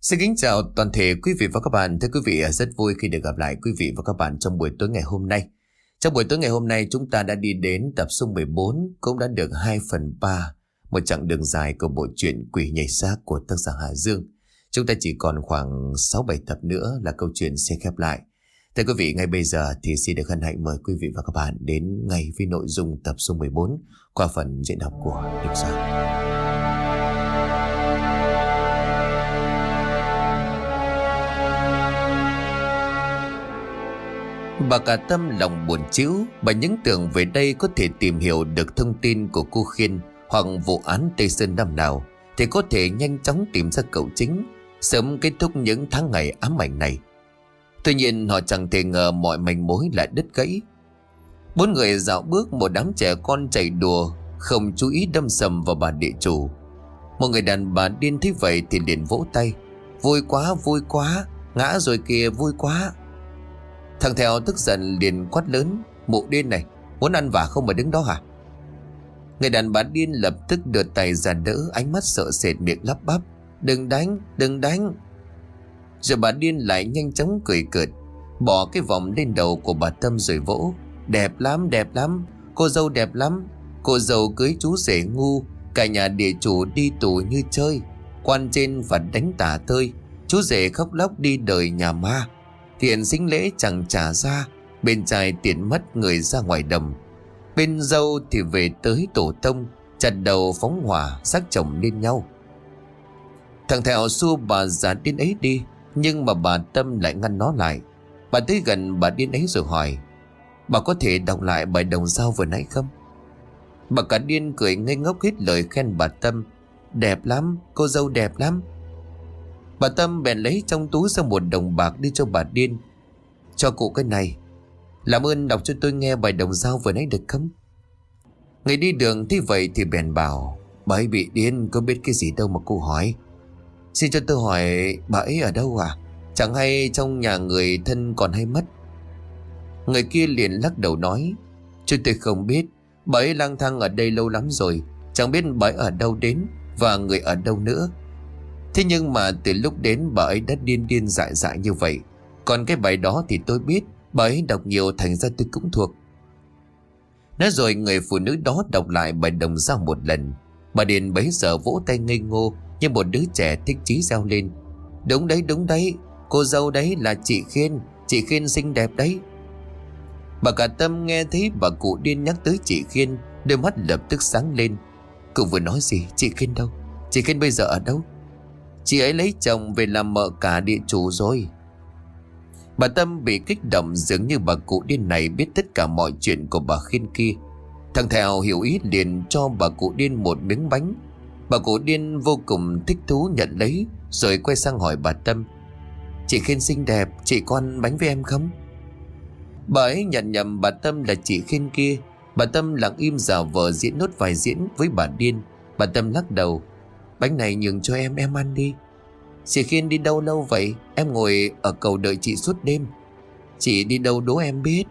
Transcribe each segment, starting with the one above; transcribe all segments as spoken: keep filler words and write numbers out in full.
Xin kính chào toàn thể quý vị và các bạn. Thưa quý vị, rất vui khi được gặp lại quý vị và các bạn trong buổi tối ngày hôm nay. Trong buổi tối ngày hôm nay chúng ta đã đi đến tập số mười bốn, cũng đã được hai phần ba, một chặng đường dài của bộ truyện Quỷ Nhảy Xác của tác giả Hà Dương. Chúng ta chỉ còn khoảng sáu bảy tập nữa là câu chuyện sẽ khép lại. Thưa quý vị, ngay bây giờ thì xin được hân hạnh mời quý vị và các bạn đến ngay với nội dung tập số mười bốn qua phần diễn đọc của Đình Soạn. Bà cả Tâm lòng buồn chĩu. Bà những tưởng về đây có thể tìm hiểu được thông tin của cô Khiên hoặc vụ án Tây Sơn năm nào thì có thể nhanh chóng tìm ra cậu chính, sớm kết thúc những tháng ngày ám ảnh này. Tuy nhiên họ chẳng thể ngờ mọi manh mối lại đứt gãy. Bốn người dạo bước, một đám trẻ con chạy đùa không chú ý đâm sầm vào bà địa chủ. Một người đàn bà điên thấy vậy thì liền vỗ tay: "Vui quá, vui quá, ngã rồi kìa, vui quá." Thằng Thèo tức giận liền quát lớn: "Mụ điên này, muốn ăn vả không mà đứng đó hả?" Người đàn bà điên lập tức đưa tay ra đỡ, ánh mắt sợ sệt, miệng lắp bắp: "Đừng đánh, đừng đánh." Rồi bà điên lại nhanh chóng cười cợt, bỏ cái vòng lên đầu của bà Tâm rồi vỗ: "Đẹp lắm, đẹp lắm, cô dâu đẹp lắm. Cô dâu cưới chú rể ngu, cả nhà địa chủ đi tù như chơi. Quan trên và đánh tả tơi, chú rể khóc lóc đi đời nhà ma. Tiền sinh lễ chẳng trả ra, bên trai tiền mất người ra ngoài đồng. Bên dâu thì về tới tổ tông, chặt đầu phóng hỏa xác chồng lên nhau." Thằng Thèo xua bà già điên ấy đi, nhưng mà bà Tâm lại ngăn nó lại. Bà tới gần bà điên ấy rồi hỏi: "Bà có thể đọc lại bài đồng dao vừa nãy không?" Bà cả điên cười ngây ngốc hết lời khen bà Tâm: "Đẹp lắm, cô dâu đẹp lắm." Bà Tâm bèn lấy trong túi ra một đồng bạc đi cho bà điên: "Cho cụ cái này, làm ơn đọc cho tôi nghe bài đồng dao vừa nãy được không?" Người đi đường thấy vậy thì bèn bảo: "Bà ấy bị điên, có biết cái gì đâu mà cô hỏi. Xin cho tôi hỏi, bà ấy ở đâu à? Chẳng hay trong nhà người thân còn hay mất?" Người kia liền lắc đầu nói: "Chứ tôi không biết, bà ấy lang thang ở đây lâu lắm rồi, chẳng biết bà ấy ở đâu đến và người ở đâu nữa. Thế nhưng mà từ lúc đến bà ấy đã điên điên dại dại như vậy. Còn cái bài đó thì tôi biết, bà ấy đọc nhiều thành ra tôi cũng thuộc." Nói rồi người phụ nữ đó đọc lại bài đồng dao một lần. Bà điên bấy giờ vỗ tay ngây ngô như một đứa trẻ thích chí reo lên: "Đúng đấy, đúng đấy, cô dâu đấy là chị Khiên, chị Khiên xinh đẹp đấy." Bà cả Tâm nghe thấy bà cụ điên nhắc tới chị Khiên, đôi mắt lập tức sáng lên. "Cụ vừa nói gì? Chị Khiên đâu? Chị Khiên bây giờ ở đâu?" "Chị ấy lấy chồng về làm mợ cả địa chủ rồi." Bà Tâm bị kích động, dường như bà cụ điên này biết tất cả mọi chuyện của bà Khiên kia. Thằng Thèo hiểu ý liền cho bà cụ điên một miếng bánh. Bà cụ điên vô cùng thích thú nhận lấy, rồi quay sang hỏi bà Tâm: "Chị Khiên xinh đẹp, chị có ăn bánh với em không?" Bà ấy nhận nhầm bà Tâm là chị Khiên kia. Bà Tâm lặng im giả vờ diễn nốt vài diễn với bà điên. Bà Tâm lắc đầu: "Bánh này nhường cho em, em ăn đi." "Chị Khiên đi đâu lâu vậy? Em ngồi ở cầu đợi chị suốt đêm. Chị đi đâu đố em biết."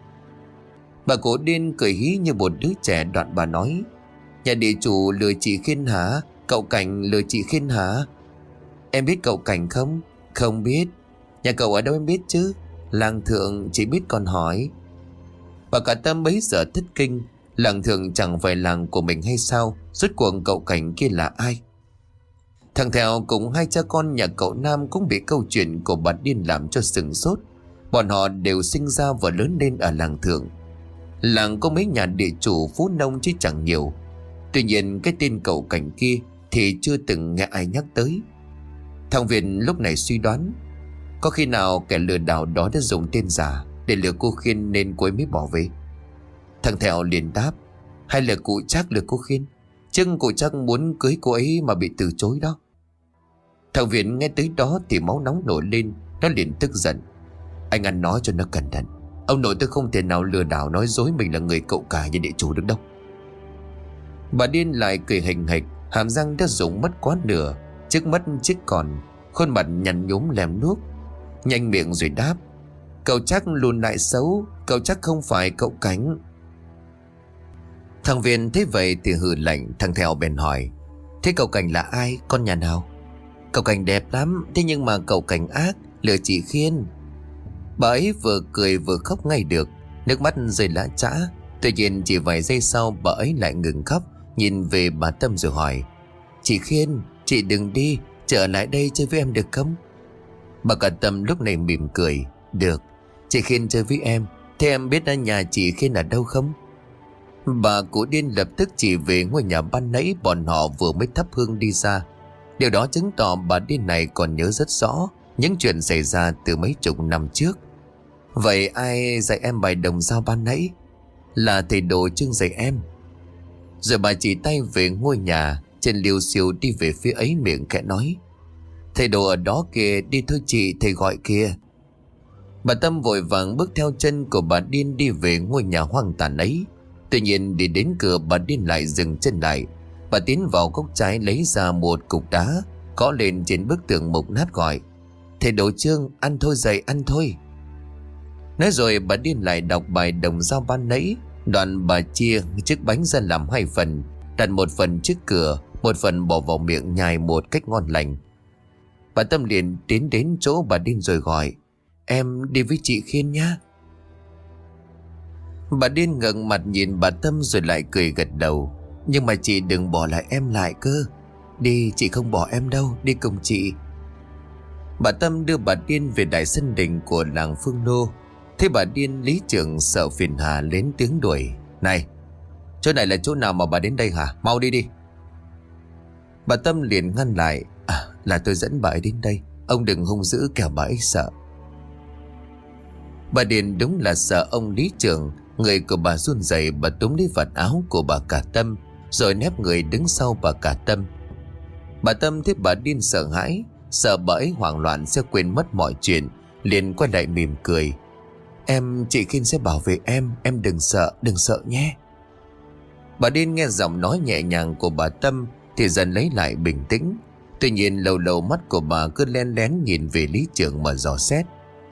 Bà cổ điên cười hí như một đứa trẻ, đoạn bà nói: "Nhà địa chủ lừa chị Khiên hả? Cậu Cảnh lừa chị Khiên hả?" "Em biết cậu Cảnh không?" "Không biết." "Nhà cậu ở đâu em biết chứ? Làng Thượng chỉ biết còn hỏi." Bà cả Tâm bấy giờ thất kinh. Làng Thượng chẳng phải làng của mình hay sao? Rốt cuộc cậu Cảnh kia là ai? Thằng Thèo cùng hai cha con nhà cậu Nam cũng bị câu chuyện của bà điên làm cho sừng sốt. Bọn họ đều sinh ra và lớn lên ở làng Thượng. Làng có mấy nhà địa chủ phú nông chứ chẳng nhiều. Tuy nhiên cái tên cậu Cảnh kia thì chưa từng nghe ai nhắc tới. Thằng Việt lúc này suy đoán: có khi nào kẻ lừa đảo đó đã dùng tên giả để lừa cô Khiên nên cô ấy mới bỏ về? Thằng Thèo liền đáp: hay là cụ Trác lừa cô Khiên? Chứ cụ Trác muốn cưới cô ấy mà bị từ chối đó. Thằng Việt nghe tới đó thì máu nóng nổi lên. Nó liền tức giận: anh ăn nói cho nó cẩn thận. Ông nội tôi không thể nào lừa đảo nói dối mình là người cậu cả như địa chủ được đâu. Bà điên lại cười hình hịch, hàm răng đã rụng mất quá nửa, trước mắt chiếc còn, khuôn mặt nhăn nhúm lem nuốt, nhanh miệng rồi đáp: cậu Trác lùn lại xấu, cậu Trác không phải cậu Cảnh. Thằng Viên thấy vậy thì hừ lạnh. Thằng Thèo bèn hỏi: thế cậu Cảnh là ai, con nhà nào? Cậu Cảnh đẹp lắm, thế nhưng mà cậu Cảnh ác, lừa chị Khiên. Bà ấy vừa cười vừa khóc ngay được, nước mắt rơi lã chã. Tuy nhiên chỉ vài giây sau bà ấy lại ngừng khóc, nhìn về bà Tâm rồi hỏi: Chị Khiên, chị đừng đi, trở lại đây chơi với em được không? Bà cả Tâm lúc này mỉm cười: Được, chị Khiên chơi với em. Thế em biết nhà chị Khiên ở đâu không? Bà cụ điên lập tức chỉ về ngôi nhà ban nãy bọn họ vừa mới thắp hương đi ra. Điều đó chứng tỏ bà điên này còn nhớ rất rõ những chuyện xảy ra từ mấy chục năm trước. Vậy ai dạy em bài đồng dao ban nãy? Là thầy Đồ Trương dạy em. Rồi bà chỉ tay về ngôi nhà, trên liêu xiêu đi về phía ấy, miệng khẽ nói: Thầy Đồ ở đó kìa, đi thôi chị, thầy gọi kìa. Bà Tâm vội vàng bước theo chân của bà điên đi về ngôi nhà hoang tàn ấy. Tuy nhiên đi đến cửa, bà điên lại dừng chân lại. Bà tiến vào góc trái lấy ra một cục đá, gõ lên trên bức tường mục nát gọi: Thầy Đồ Trương, ăn thôi dậy, ăn thôi. Nói rồi bà điên lại đọc bài đồng dao ban nãy. Đoạn bà chia chiếc bánh ra làm hai phần, đặt một phần trước cửa, một phần bỏ vào miệng nhai một cách ngon lành. Bà Tâm liền tiến đến chỗ bà điên rồi gọi: Em đi với chị Khiên nhá. Bà điên ngẩng mặt nhìn bà Tâm rồi lại cười gật đầu: Nhưng mà chị đừng bỏ lại em lại cơ. Đi, chị không bỏ em đâu, đi cùng chị. Bà Tâm đưa bà điên về đại sân đình của làng Phương Nô. Thế bà điên, lý trưởng sợ phiền hà lên tiếng đuổi: Này, chỗ này là chỗ nào mà bà đến đây hả? Mau đi đi. Bà Tâm liền ngăn lại: À, là tôi dẫn bà ấy đến đây, ông đừng hung dữ kẻo bà ấy sợ. Bà điên đúng là sợ ông lý trưởng. Người của bà run rẩy, bà túm lấy vạt áo của bà cả Tâm rồi nép người đứng sau bà cả Tâm. Bà Tâm thấy bà điên sợ hãi, sợ bà ấy hoảng loạn sẽ quên mất mọi chuyện, liền quay lại mỉm cười: Em, chị Khiên sẽ bảo vệ em, em đừng sợ, đừng sợ nhé. Bà điên nghe giọng nói nhẹ nhàng của bà Tâm thì dần lấy lại bình tĩnh. Tuy nhiên lâu lâu mắt của bà cứ len lén nhìn về lý trưởng mà dò xét.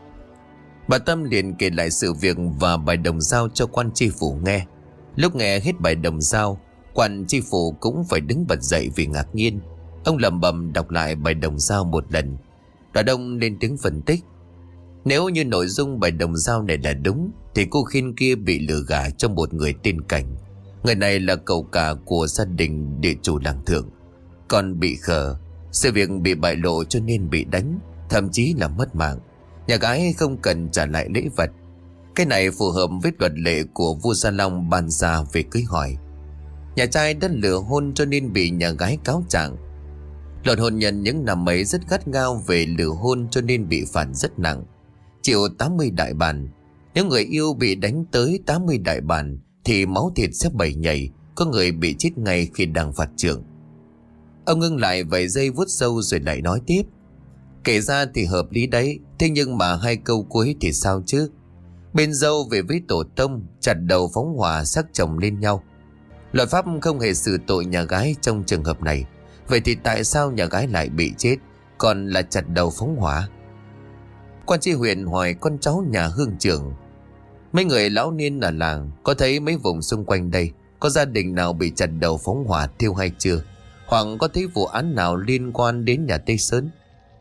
Bà Tâm liền kể lại sự việc và bài đồng dao cho quan tri phủ nghe. Lúc nghe hết bài đồng dao, quan tri phủ cũng phải đứng bật dậy vì ngạc nhiên. Ông lẩm bẩm đọc lại bài đồng dao một lần. Đoàn đông lên tiếng phân tích: Nếu như nội dung bài đồng dao này là đúng thì cô Khiên kia bị lừa gả cho một người tên Cảnh. Người này là cậu cả của gia đình địa chủ làng Thượng. Còn bị khờ, sự việc bị bại lộ cho nên bị đánh, thậm chí là mất mạng. Nhà gái không cần trả lại lễ vật. Cái này phù hợp với luật lệ của vua Gia Long ban ra về cưới hỏi. Nhà trai đã lừa hôn cho nên bị nhà gái cáo trạng. Luật hôn nhân những năm ấy rất gắt gao về lừa hôn cho nên bị phạt rất nặng, chịu tám mươi đại bàn. Nếu người yêu bị đánh tới tám mươi đại bàn thì máu thịt sẽ bầy nhảy, có người bị chết ngay khi đang phạt trưởng. Ông ngưng lại vài giây vuốt râu rồi lại nói tiếp: Kể ra thì hợp lý đấy, thế nhưng mà hai câu cuối thì sao chứ? Bên dâu về với tổ tông, chặt đầu phóng hỏa xác chồng lên nhau. Luật pháp không hề xử tội nhà gái trong trường hợp này. Vậy thì tại sao nhà gái lại bị chết, còn là chặt đầu phóng hỏa? Quan tri huyện hỏi con cháu nhà hương trưởng: Mấy người lão niên ở làng có thấy mấy vùng xung quanh đây có gia đình nào bị chặt đầu phóng hỏa thiêu hay chưa? Hoặc có thấy vụ án nào liên quan đến nhà Tây Sơn?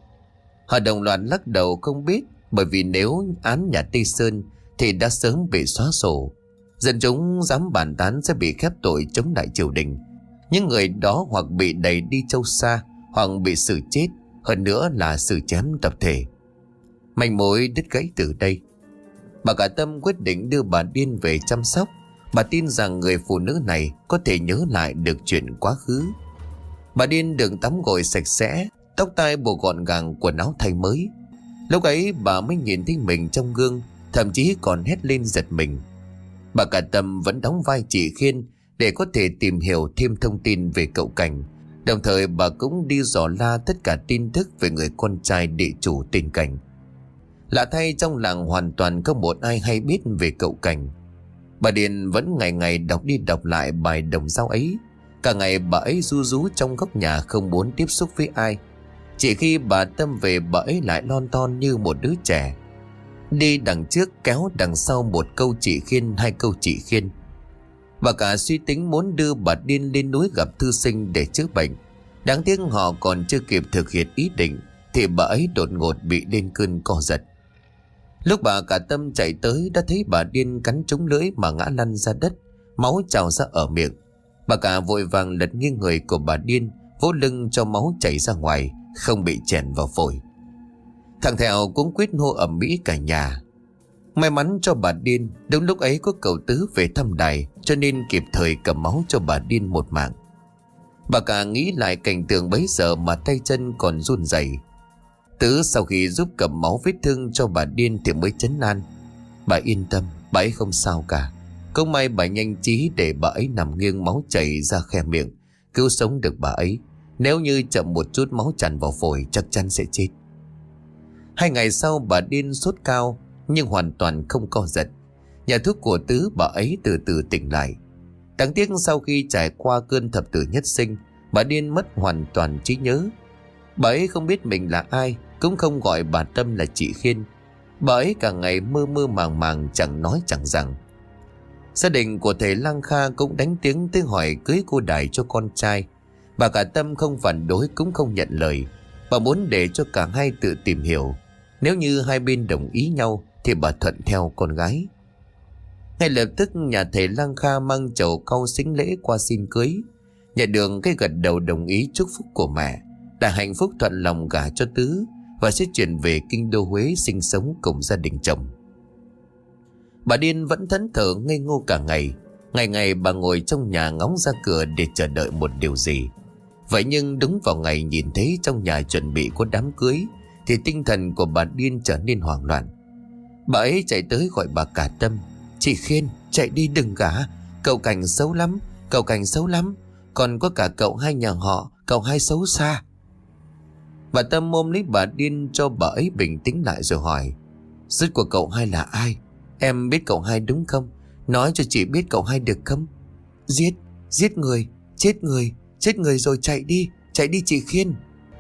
Họ đồng loạt lắc đầu không biết, bởi vì nếu án nhà Tây Sơn thì đã sớm bị xóa sổ. Dân chúng dám bàn tán sẽ bị khép tội chống lại triều đình. Những người đó hoặc bị đẩy đi châu xa, hoặc bị xử chết, hơn nữa là xử chém tập thể. Manh mối đứt gãy từ đây. Bà cả Tâm quyết định đưa bà điên về chăm sóc. Bà tin rằng người phụ nữ này có thể nhớ lại được chuyện quá khứ. Bà điên được tắm gội sạch sẽ, tóc tai buộc gọn gàng, quần áo thay mới. Lúc ấy bà mới nhìn thấy mình trong gương, thậm chí còn hét lên giật mình. Bà cả Tâm vẫn đóng vai chị Khiên để có thể tìm hiểu thêm thông tin về cậu Cảnh. Đồng thời bà cũng đi dò la tất cả tin tức về người con trai địa chủ tên Cảnh. Lạ thay, trong làng hoàn toàn không một ai hay biết về cậu Cảnh. Bà Điền vẫn ngày ngày đọc đi đọc lại bài đồng dao ấy. Cả ngày bà ấy ru rú trong góc nhà, không muốn tiếp xúc với ai. Chỉ khi bà Tâm về, bà ấy lại lon ton như một đứa trẻ, đi đằng trước kéo đằng sau, một câu chị Khiên, hai câu chị Khiên. Bà cả suy tính muốn đưa bà Điên lên núi gặp thư sinh để chữa bệnh. Đáng tiếc họ còn chưa kịp thực hiện ý định thì bà ấy đột ngột bị lên cơn co giật. Lúc bà cả tâm chạy tới đã thấy bà điên cắn trúng lưỡi mà ngã lăn ra đất, máu trào ra ở miệng. Bà cả vội vàng lật nghiêng người của bà điên, vỗ lưng cho máu chảy ra ngoài, không bị chèn vào phổi. Thằng Thẹo cũng quyết hô ầm ĩ cả nhà. May mắn cho bà điên, đúng lúc ấy có cậu Tứ về thăm đài, cho nên kịp thời cầm máu cho bà điên một mạng. Bà cả nghĩ lại cảnh tượng bấy giờ mà tay chân còn run rẩy. Tứ sau khi giúp cầm máu vết thương cho bà điên thì mới trấn an. Bà yên tâm, bà ấy không sao cả. Cũng may bà nhanh trí để bà ấy nằm nghiêng, máu chảy ra khe miệng, cứu sống được bà ấy. Nếu như chậm một chút máu tràn vào phổi chắc chắn sẽ chết. Hai ngày sau bà điên sốt cao nhưng hoàn toàn không co giật. Nhà thuốc của Tứ bà ấy từ từ tỉnh lại. Đáng tiếc sau khi trải qua cơn thập tử nhất sinh, bà điên mất hoàn toàn trí nhớ. Bà ấy không biết mình là ai, cũng không gọi bà Tâm là chị Khiên. Bà ấy cả ngày mơ mơ màng màng, chẳng nói chẳng rằng. Gia đình của thầy Lang Kha cũng đánh tiếng tới hỏi cưới cô Đài cho con trai. Bà cả Tâm không phản đối cũng không nhận lời. Bà muốn để cho cả hai tự tìm hiểu. Nếu như hai bên đồng ý nhau thì bà thuận theo con gái. Ngay lập tức nhà thầy Lang Kha mang chầu cau sính lễ qua xin cưới. Nhà đường cái gật đầu đồng ý chúc phúc của mẹ, đã hạnh phúc thuận lòng gả cho Tứ và sẽ chuyển về kinh đô Huế sinh sống cùng gia đình chồng. Bà điên vẫn thẫn thờ ngây ngô cả ngày. Ngày ngày bà ngồi trong nhà ngóng ra cửa để chờ đợi một điều gì. Vậy nhưng đúng vào ngày nhìn thấy trong nhà chuẩn bị có đám cưới thì tinh thần của bà điên trở nên hoảng loạn. Bà ấy chạy tới gọi bà cả Tâm. Chị Khiên, chạy đi đừng gả. Cậu Cảnh xấu lắm, cậu Cảnh xấu lắm. Còn có cả cậu hai nhà họ, cậu hai xấu xa. Bà Tâm ôm lấy bà điên cho bà ấy bình tĩnh lại rồi hỏi. Rốt của cậu hai là ai? Em biết cậu hai đúng không? Nói cho chị biết cậu hai được không? Giết, giết người, chết người, chết người rồi chạy đi, chạy đi chị Khiên.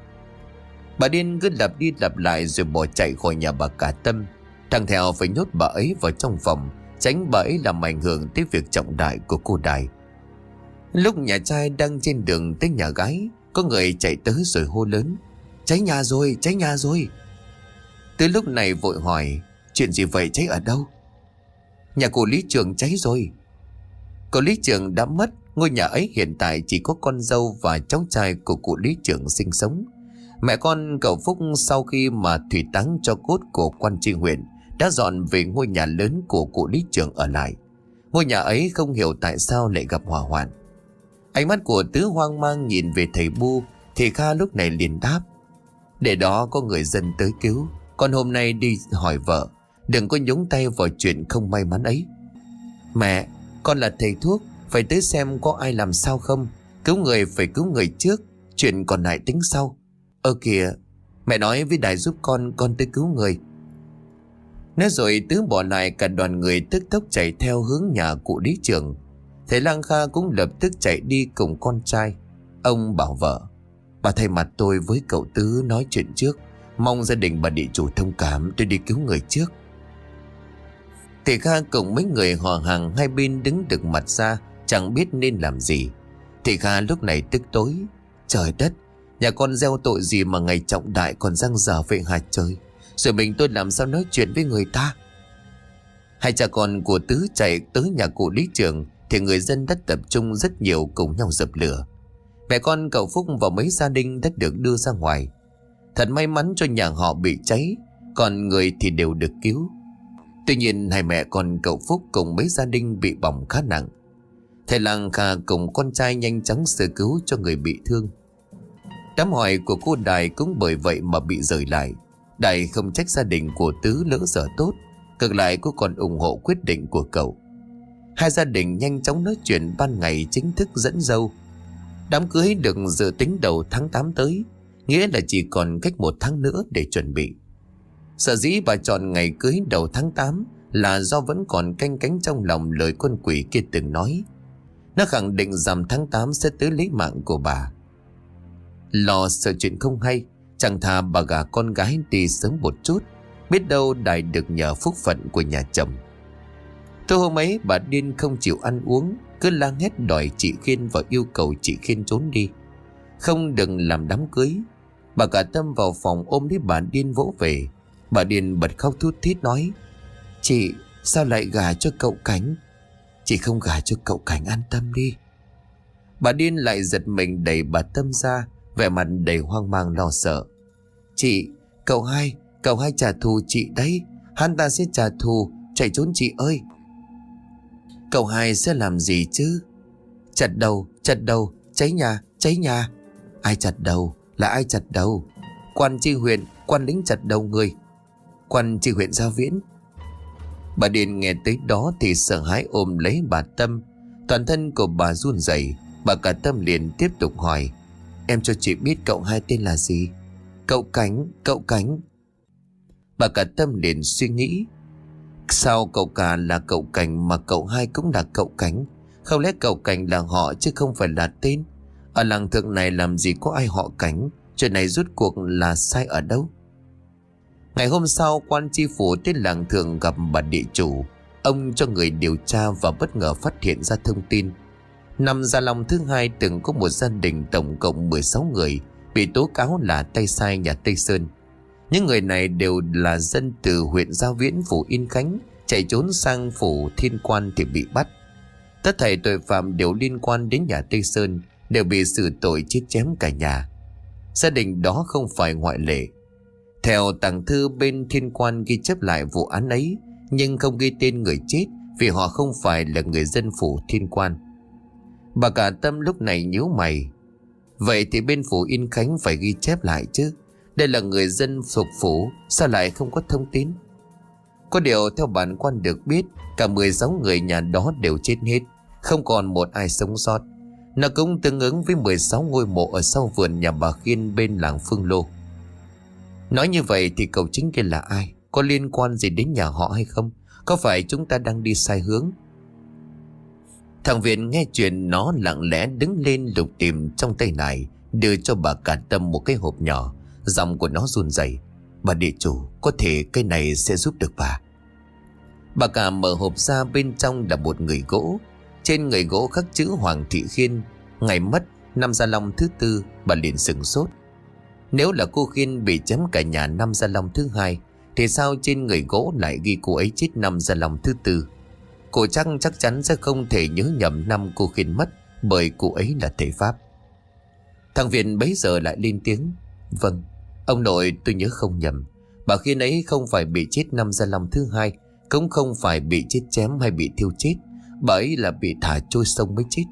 Bà điên cứ lặp đi lặp lại rồi bỏ chạy khỏi nhà bà cả Tâm. Thằng Thẹo phải nhốt bà ấy vào trong phòng, tránh bà ấy làm ảnh hưởng tới việc trọng đại của cô Đài. Lúc nhà trai đang trên đường tới nhà gái, có người chạy tới rồi hô lớn. Cháy nhà rồi, cháy nhà rồi. Từ lúc này vội hỏi. Chuyện gì vậy, cháy ở đâu? Nhà cụ Lý Trường cháy rồi. Cậu Lý Trường đã mất. Ngôi nhà ấy hiện tại chỉ có con dâu và cháu trai của cụ Lý Trường sinh sống. Mẹ con cậu Phúc sau khi mà thủy táng cho cốt của quan tri huyện đã dọn về ngôi nhà lớn của cụ Lý Trường ở lại. Ngôi nhà ấy không hiểu tại sao lại gặp hỏa hoạn. Ánh mắt của Tứ hoang mang nhìn về thầy Bu thì Kha lúc này liền đáp. Để đó có người dân tới cứu. Con hôm nay đi hỏi vợ, đừng có nhúng tay vào chuyện không may mắn ấy. Mẹ, con là thầy thuốc, phải tới xem có ai làm sao không. Cứu người phải cứu người trước, chuyện còn lại tính sau. Ơ kìa, mẹ nói với Đài giúp con, con tới cứu người. Nói rồi Tứ bỏ lại cả đoàn người tức tốc chạy theo hướng nhà cụ Lý Trường. Thầy Lang Kha cũng lập tức chạy đi cùng con trai. Ông bảo vợ. Bà thay mặt tôi với cậu Tứ nói chuyện trước, mong gia đình bà địa chủ thông cảm, tôi đi cứu người trước. Thầy Kha cùng mấy người họ hàng hai bên đứng được mặt ra, chẳng biết nên làm gì. Thầy Kha lúc này tức tối. Trời đất, nhà con gieo tội gì mà ngày trọng đại còn giăng dở vậy hả trời? Rồi mình tôi làm sao nói chuyện với người ta? Hai cha con của Tứ chạy tới nhà cụ Lý Trường thì người dân đã tập trung rất nhiều cùng nhau dập lửa. Mẹ con cậu Phúc và mấy gia đình đã được đưa ra ngoài. Thật may mắn cho nhà họ bị cháy, còn người thì đều được cứu. Tuy nhiên hai mẹ con cậu Phúc cùng mấy gia đình bị bỏng khá nặng. Thầy Lang Kha cùng con trai nhanh chóng sơ cứu cho người bị thương. Đám hỏi của cô Đài cũng bởi vậy mà bị rời lại. Đài không trách gia đình của Tứ lỡ dở tốt, ngược lại cô còn ủng hộ quyết định của cậu. Hai gia đình nhanh chóng nói chuyện ban ngày chính thức dẫn dâu. Đám cưới được dự tính đầu tháng tám tới, nghĩa là chỉ còn cách một tháng nữa để chuẩn bị. Sở dĩ bà chọn ngày cưới đầu tháng tám là do vẫn còn canh cánh trong lòng lời con quỷ kia từng nói. Nó khẳng định rằng tháng tám sẽ tới lấy mạng của bà. Lo sợ chuyện không hay, chẳng thà bà gả con gái đi sớm một chút, biết đâu Đài được nhờ phúc phận của nhà chồng. Tối hôm ấy bà điên không chịu ăn uống, cứ la hét đòi chị Khiên và yêu cầu chị Khiên trốn đi. không đừng làm đám cưới. Bà cả Tâm vào phòng ôm lấy bà Điên vỗ về. Bà Điên bật khóc thút thít nói: Chị sao lại gả cho cậu Cảnh? Chị không gả cho cậu Cảnh, an tâm đi. Bà Điên lại giật mình đẩy bà Tâm ra, vẻ mặt đầy hoang mang lo sợ. Chị, cậu hai, cậu hai trả thù chị đấy. Hắn ta sẽ trả thù, chạy trốn chị ơi. Cậu hai sẽ làm gì chứ? Chặt đầu, chặt đầu, cháy nhà, cháy nhà. Ai chặt đầu? Là ai chặt đầu? Quan tri huyện, quan lính chặt đầu người. Quan tri huyện Gia Viễn. Bà Điên nghe tới đó thì sợ hãi ôm lấy bà Tâm. Toàn thân của bà run rẩy. Bà cả Tâm liền tiếp tục hỏi: Em cho chị biết cậu hai tên là gì? Cậu Cảnh, cậu Cảnh. Bà cả Tâm liền suy nghĩ: Sao cậu cả là cậu Cảnh mà cậu hai cũng là cậu Cảnh? Không lẽ cậu Cảnh là họ chứ không phải là tên? Ở làng thượng này làm gì có ai họ Cảnh? Chuyện này rốt cuộc là sai ở đâu? Ngày hôm sau, quan tri phủ tới làng thượng gặp bà địa chủ. Ông cho người điều tra và bất ngờ phát hiện ra thông tin. Năm Gia Long thứ hai từng có một gia đình tổng cộng mười sáu người bị tố cáo là tay sai nhà Tây Sơn. Những người này đều là dân từ huyện Gia Viễn, phủ Yên Khánh, chạy trốn sang phủ Thiên Quan thì bị bắt. Tất thảy tội phạm đều liên quan đến nhà Tây Sơn, đều bị xử tội chết chém cả nhà. Gia đình đó không phải ngoại lệ. Theo tàng thư bên Thiên Quan ghi chép lại vụ án ấy, nhưng không ghi tên người chết vì họ không phải là người dân phủ Thiên Quan. Bà cả Tâm lúc này nhíu mày: Vậy thì bên phủ Yên Khánh phải ghi chép lại chứ. Đây là người dân thuộc phủ, sao lại không có thông tin? Có điều theo bản quan được biết, cả mười sáu người nhà đó đều chết hết, không còn một ai sống sót. Nó cũng tương ứng với mười sáu ngôi mộ ở sau vườn nhà bà Khiên bên làng Phương Lô. Nói như vậy thì cậu chính kia là ai? Có liên quan gì đến nhà họ hay không? Có phải chúng ta đang đi sai hướng? Thằng Viện nghe chuyện nó lặng lẽ đứng lên lục tìm trong tay này, đưa cho bà cả Tâm một cái hộp nhỏ. Giọng của nó run rẩy: Bà địa chủ, có thể cái này sẽ giúp được bà. Bà cả mở hộp ra, bên trong là một người gỗ. Trên người gỗ khắc chữ Hoàng Thị Khiên, ngày mất năm Gia Long thứ tư. Bà liền sửng sốt. Nếu là cô Khiên bị chém cả nhà năm Gia Long thứ hai, thì sao trên người gỗ lại ghi cô ấy chết năm Gia Long thứ tư? Cô chắc chắc chắn sẽ không thể nhớ nhầm năm cô Khiên mất, bởi cô ấy là thể pháp. Thằng Viện bấy giờ lại lên tiếng: Vâng, ông nội, tôi nhớ không nhầm. Bà Khiên ấy không phải bị chết năm Gia Long thứ hai, cũng không phải bị chết chém hay bị thiêu chết. Bà ấy là bị thả trôi sông mới chết.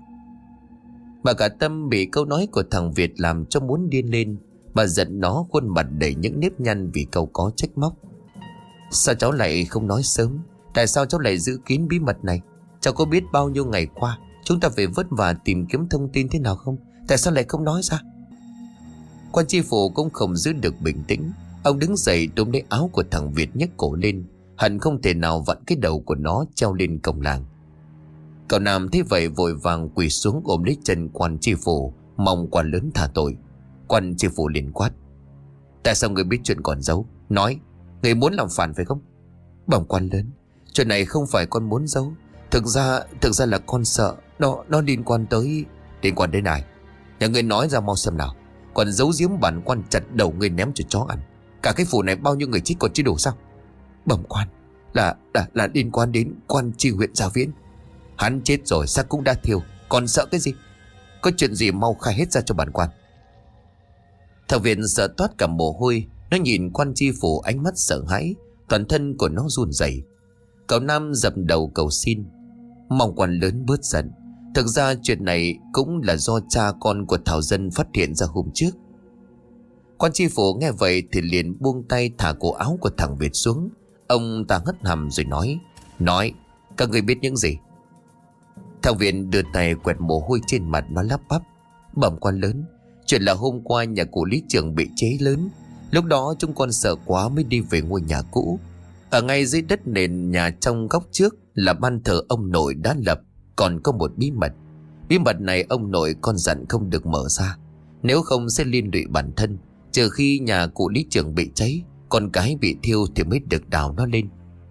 Bà cả Tâm bị câu nói của thằng Việt làm cho muốn điên lên. Bà giận nó, khuôn mặt đầy những nếp nhăn vì câu có trách móc. Sao cháu lại không nói sớm? Tại sao cháu lại giữ kín bí mật này? Cháu có biết bao nhiêu ngày qua chúng ta phải vất vả tìm kiếm thông tin thế nào không? Tại sao lại không nói ra? Quan tri phủ cũng không giữ được bình tĩnh. Ông đứng dậy túm lấy áo của thằng Việt, nhấc cổ lên, hận không thể nào vặn cái đầu của nó treo lên cổng làng. Cậu Nam thấy vậy vội vàng quỳ xuống ôm lấy chân quan tri phủ, mong quan lớn tha tội. Quan tri phủ liền quát: Tại sao người biết chuyện còn giấu? Nói, người muốn làm phản phải không? Bẩm quan lớn, chuyện này không phải con muốn giấu. Thực ra, thực ra là con sợ Nó, nó liên quan tới... Liên quan đến ai? Nhà người nói ra mau xem nào. Còn giấu giếm bản quan chặt đầu người ném cho chó ăn. Cả cái phủ này bao nhiêu người chết còn chưa đủ sao? Bẩm quan, là, là, là liên quan đến quan tri huyện Gia Viễn. Hắn chết rồi, xác cũng đã thiêu, còn sợ cái gì? Có chuyện gì mau khai hết ra cho bản quan. Thằng Viện sợ toát cả mồ hôi. Nó nhìn quan tri phủ ánh mắt sợ hãi, toàn thân của nó run rẩy. Cậu Nam dập đầu cầu xin: Mong quan lớn bớt giận. Thực ra chuyện này cũng là do cha con của Thảo Dân phát hiện ra hôm trước. Quan tri phủ nghe vậy thì liền buông tay thả cổ áo của thằng Việt xuống. Ông ta hất hàm rồi nói: Nói, các người biết những gì? Thằng Việt đưa tay quẹt mồ hôi trên mặt, nó lắp bắp: Bẩm quan lớn, chuyện là hôm qua nhà cụ lý trưởng bị cháy lớn. Lúc đó chúng con sợ quá mới đi về ngôi nhà cũ. Ở ngay dưới đất nền nhà trong góc trước là ban thờ ông nội đã lập. Còn có một bí mật. Bí mật này ông nội con dặn không được mở ra, nếu không sẽ liên lụy bản thân. Trừ khi nhà cụ lý trưởng bị cháy, con cái bị thiêu thì mới được đào nó lên.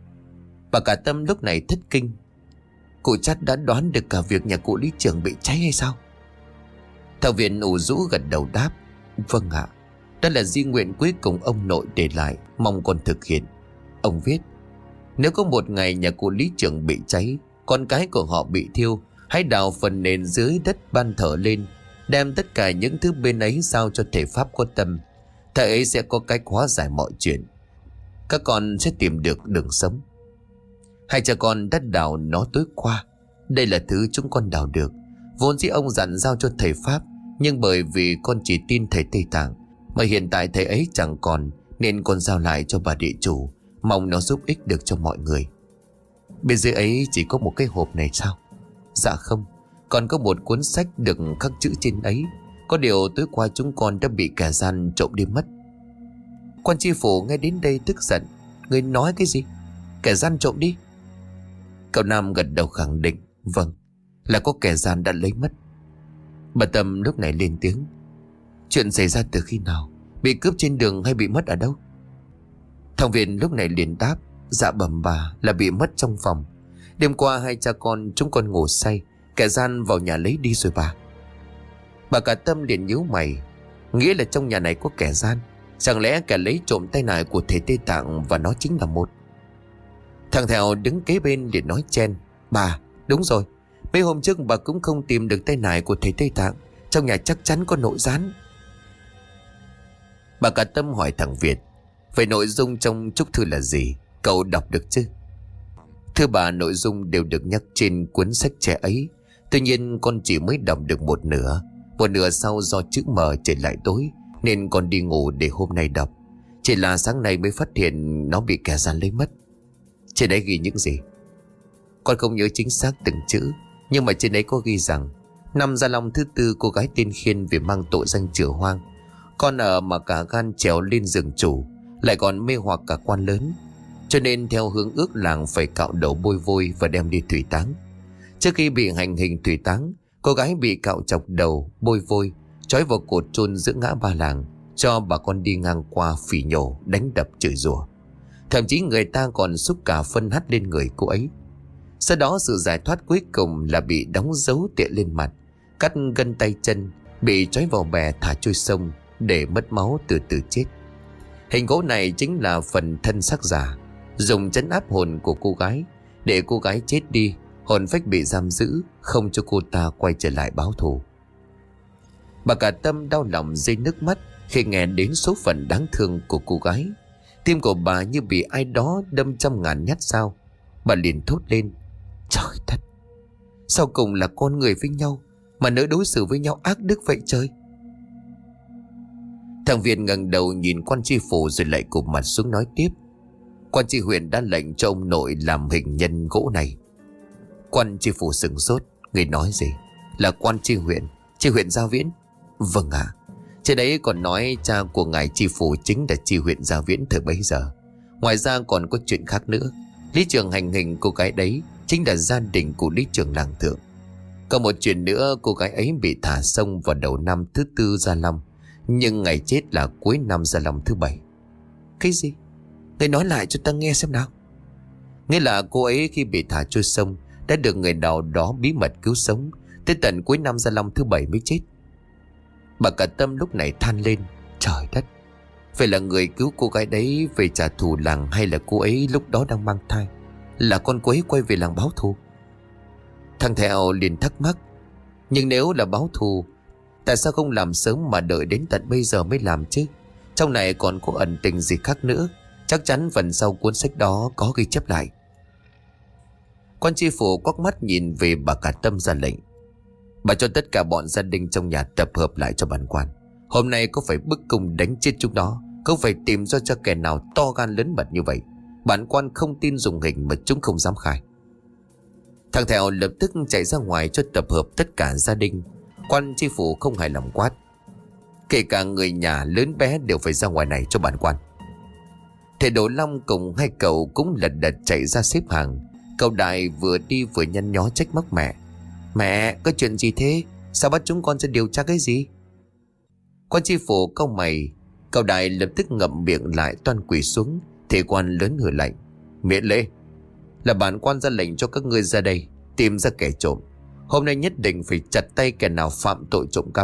Bà cả Tâm lúc này thất kinh: Cụ chắc đã đoán được cả việc nhà cụ lý trưởng bị cháy hay sao? Thằng Viện ủ rũ gật đầu đáp: Vâng ạ, đó là di nguyện cuối cùng ông nội để lại, mong con thực hiện. Ông viết: Nếu có một ngày nhà cụ lý trưởng bị cháy, con cái của họ bị thiêu, hãy đào phần nền dưới đất ban thờ lên, đem tất cả những thứ bên ấy giao cho thầy Pháp có tâm. Thầy ấy sẽ có cách hóa giải mọi chuyện. Các con sẽ tìm được đường sống. Hai cha con đã đào nó tối qua. Đây là thứ chúng con đào được. Vốn dĩ ông dặn giao cho thầy Pháp, nhưng bởi vì con chỉ tin thầy Tây Tạng, mà hiện tại thầy ấy chẳng còn, nên con giao lại cho bà địa chủ, mong nó giúp ích được cho mọi người. Bên dưới ấy chỉ có một cái hộp này sao? Dạ không, còn có một cuốn sách được khắc chữ trên ấy. Có điều tối qua chúng con đã bị kẻ gian trộm đi mất. Quan tri phủ nghe đến đây tức giận: Người nói cái gì? Kẻ gian trộm đi? Cậu Nam gật đầu khẳng định: Vâng, là có kẻ gian đã lấy mất. Bà Tâm lúc này lên tiếng: Chuyện xảy ra từ khi nào? Bị cướp trên đường hay bị mất ở đâu? Thằng Viện lúc này liền đáp: Dạ bẩm bà, là bị mất trong phòng. Đêm qua hai cha con chúng con ngủ say, kẻ gian vào nhà lấy đi rồi bà. Bà cả Tâm liền nhíu mày: Nghĩa là trong nhà này có kẻ gian? Chẳng lẽ kẻ lấy trộm tay nải của thầy Tây Tạng và nó chính là một? Thằng Thèo đứng kế bên liền nói chen: Bà, đúng rồi, mấy hôm trước bà cũng không tìm được tay nải của thầy Tây Tạng. Trong nhà chắc chắn có nội gián. Bà cả Tâm hỏi thằng Việt: Vậy nội dung trong chúc thư là gì? Cậu đọc được chứ? Thưa bà, nội dung đều được nhắc trên cuốn sách trẻ ấy. Tuy nhiên con chỉ mới đọc được một nửa. Một nửa sau do chữ mờ trời lại tối, nên con đi ngủ để hôm nay đọc. Chỉ là sáng nay mới phát hiện nó bị kẻ gian lấy mất. Trên đấy ghi những gì? Con không nhớ chính xác từng chữ, nhưng mà trên đấy có ghi rằng năm Gia Long thứ tư, cô gái tên Khiên vì mang tội danh chửa hoang, con ở mà cả gan trèo lên giường chủ, lại còn mê hoặc cả quan lớn, cho nên theo hướng ước làng phải cạo đầu bôi vôi và đem đi thủy táng. Trước khi bị hành hình thủy táng, cô gái bị cạo chọc đầu bôi vôi, trói vào cột chôn giữa ngã ba làng, cho bà con đi ngang qua phỉ nhổ, đánh đập chửi rủa. Thậm chí người ta còn xúc cả phân hắt lên người cô ấy. Sau đó sự giải thoát cuối cùng là bị đóng dấu tiện lên mặt, cắt gân tay chân, bị trói vào bè thả trôi sông để mất máu từ từ chết. Hình gỗ này chính là phần thân xác giả, dùng trấn áp hồn của cô gái, để cô gái chết đi, hồn phách bị giam giữ, không cho cô ta quay trở lại báo thù. Bà cả Tâm đau lòng rơi nước mắt khi nghe đến số phận đáng thương của cô gái. Tim của bà như bị ai đó đâm trăm ngàn nhát dao. Bà liền thốt lên: Trời đất, sau cùng là con người với nhau mà nỡ đối xử với nhau ác đức vậy trời. Thằng Việt ngẩng đầu nhìn quan tri phủ rồi lại cụp mặt xuống nói tiếp: Quan tri huyện đã lệnh cho ông nội làm hình nhân gỗ này. Quan tri phủ sửng sốt: Người nói gì? Là quan tri huyện? Tri huyện Gia Viễn? Vâng ạ. À. Trên đấy còn nói cha của ngài tri phủ chính là tri huyện Gia Viễn thời bấy giờ. Ngoài ra còn có chuyện khác nữa. Lý trưởng hành hình cô gái đấy chính là gia đình của lý trưởng làng Thượng. Còn một chuyện nữa, cô gái ấy bị thả sông vào đầu năm thứ tư Gia Long, nhưng ngày chết là cuối năm Gia Long thứ bảy. Cái gì? Người nói lại cho ta nghe xem nào. Nghĩa là cô ấy khi bị thả trôi sông đã được người nào đó bí mật cứu sống, tới tận cuối năm Gia Long thứ bảy mới chết. Bà cả Tâm lúc này than lên: Trời đất, phải là người cứu cô gái đấy về trả thù làng, hay là cô ấy lúc đó đang mang thai, là con cô ấy quay về làng báo thù? Thằng Thẹo liền thắc mắc: Nhưng nếu là báo thù, tại sao không làm sớm mà đợi đến tận bây giờ mới làm chứ? Trong này còn có ẩn tình gì khác nữa. Chắc chắn phần sau cuốn sách đó có ghi chép lại. Quan tri phủ quắc mắt nhìn về bà cả Tâm ra lệnh: Bà cho tất cả bọn gia đình trong nhà tập hợp lại cho bản quan. Hôm nay có phải bức cung đánh chết chúng nó, có phải tìm ra cho kẻ nào to gan lớn mật như vậy. Bản quan không tin dùng hình mà chúng không dám khai. Thằng Thẹo lập tức chạy ra ngoài cho tập hợp tất cả gia đình. Quan tri phủ không hài lòng quát: Kể cả người nhà lớn bé đều phải ra ngoài này cho bản quan. Thầy Đồ Long cùng hai cậu cũng lật đật chạy ra xếp hàng. Cậu Đại vừa đi vừa nhăn nhó trách móc mẹ: Mẹ, có chuyện gì thế? Sao bắt chúng con ra điều tra cái gì? Quan tri phủ cau mày. Cậu Đại lập tức ngậm miệng lại toan quỳ xuống. Thầy quan lớn hừ lạnh: Miễn lễ. Là bản quan ra lệnh cho các ngươi ra đây tìm ra kẻ trộm. Hôm nay nhất định phải chặt tay kẻ nào phạm tội trộm cắp.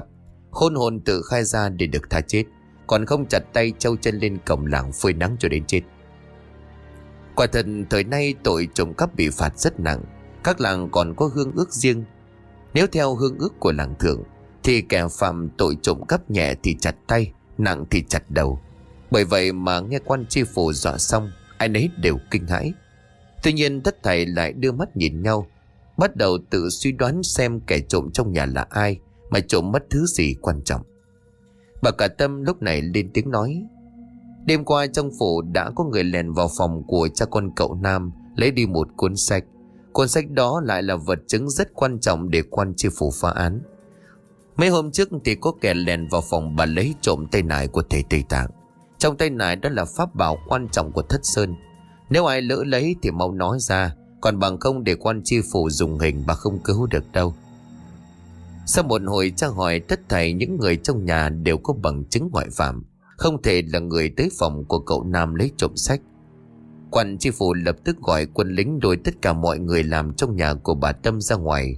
Khôn hồn tự khai ra để được tha chết, còn không chặt tay trâu chân lên cổng làng phơi nắng cho đến chết. Quả thật thời nay tội trộm cắp bị phạt rất nặng. Các làng còn có hương ước riêng. Nếu theo hương ước của làng Thượng thì kẻ phạm tội trộm cắp nhẹ thì chặt tay, nặng thì chặt đầu. Bởi vậy mà nghe quan tri phủ dọa xong, ai nấy đều kinh hãi. Tuy nhiên tất thảy lại đưa mắt nhìn nhau, bắt đầu tự suy đoán xem kẻ trộm trong nhà là ai, mà trộm mất thứ gì quan trọng. Bà Cả Tâm lúc này lên tiếng nói: Đêm qua trong phủ đã có người lèn vào phòng của cha con cậu Nam, lấy đi một cuốn sách. Cuốn sách đó lại là vật chứng rất quan trọng để quan tri phủ phá án. Mấy hôm trước thì có kẻ lèn vào phòng bà lấy trộm tay nải của thầy Tây Tạng. Trong tay nải đó là pháp bảo quan trọng của Thất Sơn. Nếu ai lỡ lấy thì mau nói ra, còn bằng không để quan tri phủ dùng hình bà không cứu được đâu. Sau một hồi tra hỏi, tất thảy những người trong nhà đều có bằng chứng ngoại phạm, không thể là người tới phòng của cậu Nam lấy trộm sách. Quan tri phủ lập tức gọi quân lính đuổi tất cả mọi người làm trong nhà của bà Tâm ra ngoài.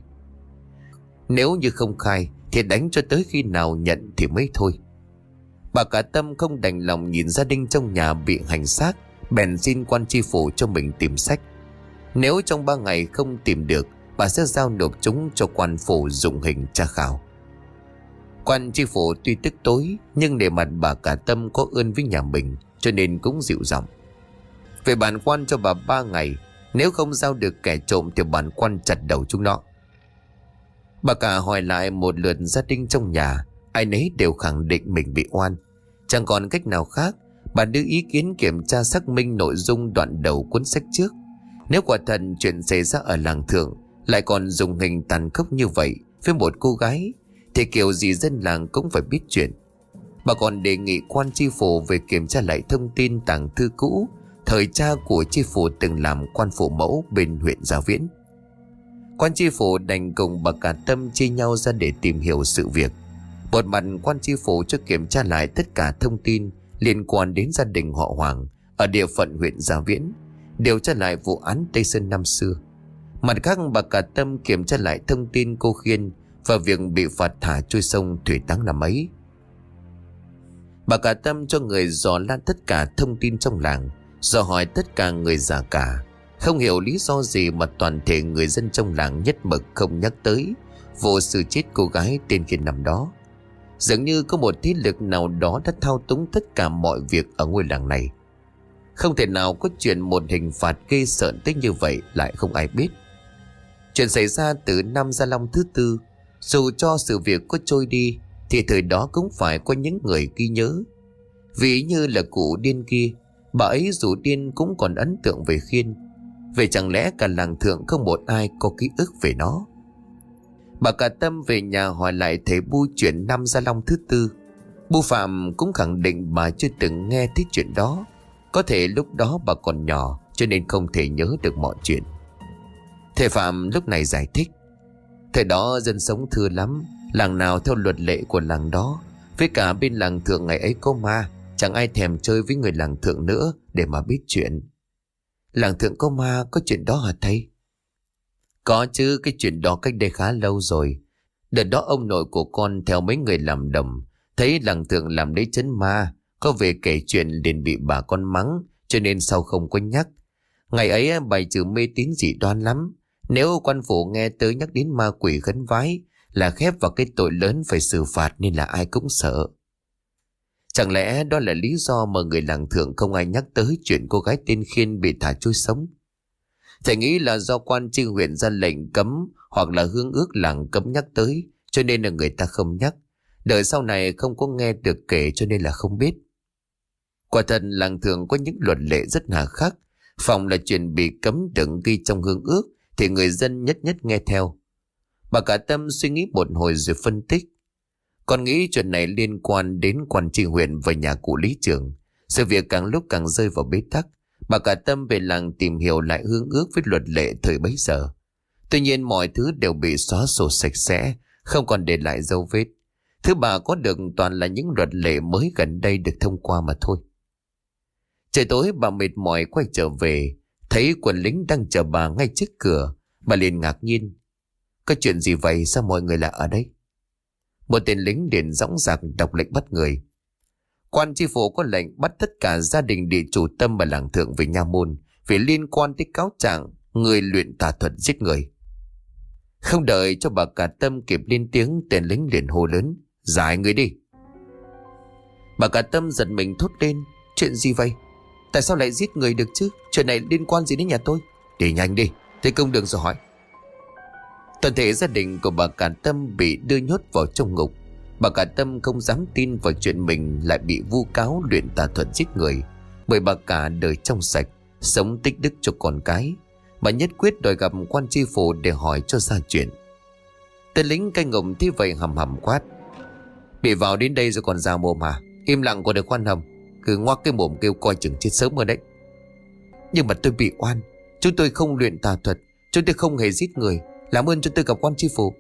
Nếu như không khai thì đánh cho tới khi nào nhận thì mới thôi. Bà Cả Tâm không đành lòng nhìn gia đình trong nhà bị hành xác, bèn xin quan tri phủ cho mình tìm sách. Nếu trong ba ngày không tìm được, bà sẽ giao nộp chúng cho quan phủ dụng hình tra khảo. Quan tri phủ tuy tức tối, nhưng để mặt bà Cả Tâm có ơn với nhà mình, cho nên cũng dịu giọng: Về bản quan cho bà ba ngày, nếu không giao được kẻ trộm thì bản quan chặt đầu chúng nó. Bà Cả hỏi lại một lượt gia đình trong nhà, ai nấy đều khẳng định mình bị oan. Chẳng còn cách nào khác, bà đưa ý kiến kiểm tra xác minh nội dung đoạn đầu cuốn sách trước. Nếu quả thật chuyện xảy ra ở làng Thượng lại còn dùng hình tàn khốc như vậy với một cô gái, thì kiểu gì dân làng cũng phải biết chuyện. Bà còn đề nghị quan tri phủ về kiểm tra lại thông tin tàng thư cũ thời cha của tri phủ từng làm quan phủ mẫu bên huyện Gia Viễn. Quan tri phủ đành cùng bà Cả Tâm chia nhau ra để tìm hiểu sự việc. Một mặt quan tri phủ cho kiểm tra lại tất cả thông tin liên quan đến gia đình họ Hoàng ở địa phận huyện Gia Viễn, điều tra lại vụ án Tây Sơn năm xưa. Mặt khác, bà Cả Tâm kiểm tra lại thông tin cô Khiên và việc bị phạt thả trôi sông Thủy Táng năm ấy. Bà Cả Tâm cho người dò la tất cả thông tin trong làng, dò hỏi tất cả người già cả. Không hiểu lý do gì mà toàn thể người dân trong làng nhất mực không nhắc tới vụ sự chết cô gái tên Khiên năm đó. Dường như có một thế lực nào đó đã thao túng tất cả mọi việc ở ngôi làng này. Không thể nào có chuyện một hình phạt ghê sợn tới như vậy lại không ai biết. Chuyện xảy ra từ năm Gia Long thứ tư, dù cho sự việc có trôi đi thì thời đó cũng phải có những người ghi nhớ. Vì như là cụ điên kia, bà ấy dù điên cũng còn ấn tượng về Khiên. Vậy chẳng lẽ cả làng Thượng không một ai có ký ức về nó? Bà Cả Tâm về nhà hỏi lại thầy Bu chuyện năm Gia Long thứ tư. Bu Phạm cũng khẳng định bà chưa từng nghe thấy chuyện đó. Có thể lúc đó bà còn nhỏ cho nên không thể nhớ được mọi chuyện. Thầy Phạm lúc này giải thích: Thời đó dân sống thưa lắm, làng nào theo luật lệ của làng đó. Với cả bên làng Thượng ngày ấy có ma, chẳng ai thèm chơi với người làng Thượng nữa để mà biết chuyện. Làng Thượng có ma, có chuyện đó hả thầy? Có chứ, cái chuyện đó cách đây khá lâu rồi. Đợt đó ông nội của con theo mấy người làm đồng, thấy làng Thượng làm lấy trấn ma, có về kể chuyện liền bị bà con mắng, cho nên sau không có nhắc. Ngày ấy bày trừ mê tín dị đoan lắm. Nếu quan phủ nghe tới nhắc đến ma quỷ khấn vái là khép vào cái tội lớn phải xử phạt, nên là ai cũng sợ. Chẳng lẽ đó là lý do mà người làng Thượng không ai nhắc tới chuyện cô gái tên Khiên bị thả trôi sống? Thầy nghĩ là do quan tri huyện ra lệnh cấm hoặc là hương ước làng cấm nhắc tới, cho nên là người ta không nhắc. Đợi sau này không có nghe được kể cho nên là không biết. Quả thật làng Thượng có những luật lệ rất hà khắc. Phòng là chuyện bị cấm đừng ghi trong hương ước thì người dân nhất nhất nghe theo. Bà Cả Tâm suy nghĩ một hồi rồi phân tích: Con nghĩ chuyện này liên quan đến quan tri huyện và nhà cụ lý trưởng. Sự việc càng lúc càng rơi vào bế tắc. Bà Cả Tâm về làng tìm hiểu lại hương ước với luật lệ thời bấy giờ. Tuy nhiên mọi thứ đều bị xóa sổ sạch sẽ, không còn để lại dấu vết. Thứ bà có được toàn là những luật lệ mới gần đây được thông qua mà thôi. Trời tối bà mệt mỏi quay trở về, thấy quân lính đang chờ bà ngay trước cửa. Bà liền ngạc nhiên: Có chuyện gì vậy, sao mọi người lại ở đây? Một tên lính liền dõng dạc đọc lệnh bắt người. Quan tri phủ có lệnh bắt tất cả gia đình địa chủ Tâm và làng Thượng về nha môn vì liên quan tới cáo trạng người luyện tà thuật giết người. Không đợi cho bà cả Tâm kịp lên tiếng, tên lính liền hô lớn: giải người đi. Bà cả Tâm giật mình thốt lên: chuyện gì vậy? Tại sao lại giết người được chứ? Chuyện này liên quan gì đến nhà tôi? Đi nhanh đi, tới công đường rồi hỏi. Toàn thể gia đình của bà cả Tâm bị đưa nhốt vào trong ngục. Bà cả Tâm không dám tin vào chuyện mình lại bị vu cáo luyện tà thuật giết người, bởi bà cả đời trong sạch, sống tích đức cho con cái. Bà nhất quyết đòi gặp quan tri phủ để hỏi cho ra chuyện. Tên lính canh ngục thế vậy hầm hầm quát: bị vào đến đây rồi còn ra mồm à? Im lặng còn được khoan hồng, cứ ngoác cái mồm kêu coi chừng chết sớm rồi đấy. Nhưng mà tôi bị oan, chúng tôi không luyện tà thuật, chúng tôi không hề giết người, làm ơn cho tôi gặp quan tri phủ.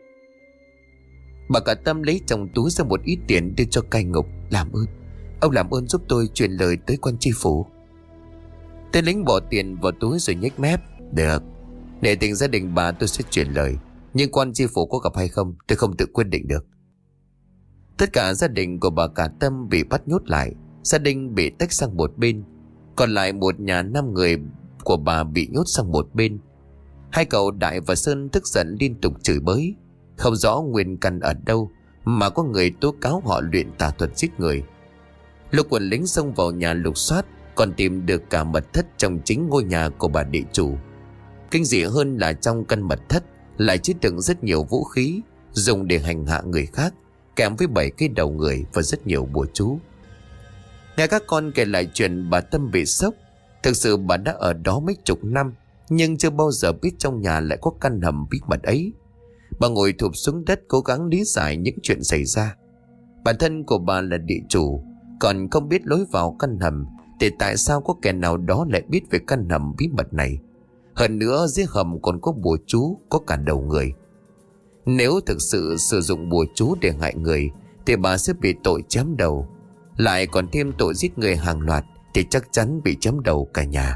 Bà cả Tâm lấy trong túi ra một ít tiền đưa cho cai ngục: làm ơn, ông làm ơn giúp tôi truyền lời tới quan tri phủ. Tên lính bỏ tiền vào túi rồi nhếch mép: được, để tình gia đình bà tôi sẽ truyền lời, nhưng quan tri phủ có gặp hay không tôi không tự quyết định được. Tất cả gia đình của bà cả Tâm bị bắt nhốt lại, gia đình bị tách sang một bên, còn lại một nhà năm người của bà bị nhốt sang một bên. Hai cậu Đại và Sơn tức giận liên tục chửi bới, không rõ nguyên căn ở đâu mà có người tố cáo họ luyện tà thuật giết người. Lúc quân lính xông vào nhà lục soát, còn tìm được cả mật thất trong chính ngôi nhà của bà địa chủ. Kinh dị hơn là trong căn mật thất lại chứa đựng rất nhiều vũ khí dùng để hành hạ người khác, kèm với bảy cái đầu người và rất nhiều bùa chú. Nghe các con kể lại chuyện, bà Tâm bị sốc. Thực sự bà đã ở đó mấy chục năm, nhưng chưa bao giờ biết trong nhà lại có căn hầm bí mật ấy. Bà ngồi thụp xuống đất cố gắng lý giải những chuyện xảy ra. Bản thân của bà là địa chủ, còn không biết lối vào căn hầm, thì tại sao có kẻ nào đó lại biết về căn hầm bí mật này? Hơn nữa dưới hầm còn có bùa chú, có cả đầu người. Nếu thực sự sử dụng bùa chú để hại người thì bà sẽ bị tội chém đầu, lại còn thêm tội giết người hàng loạt thì chắc chắn bị chém đầu cả nhà.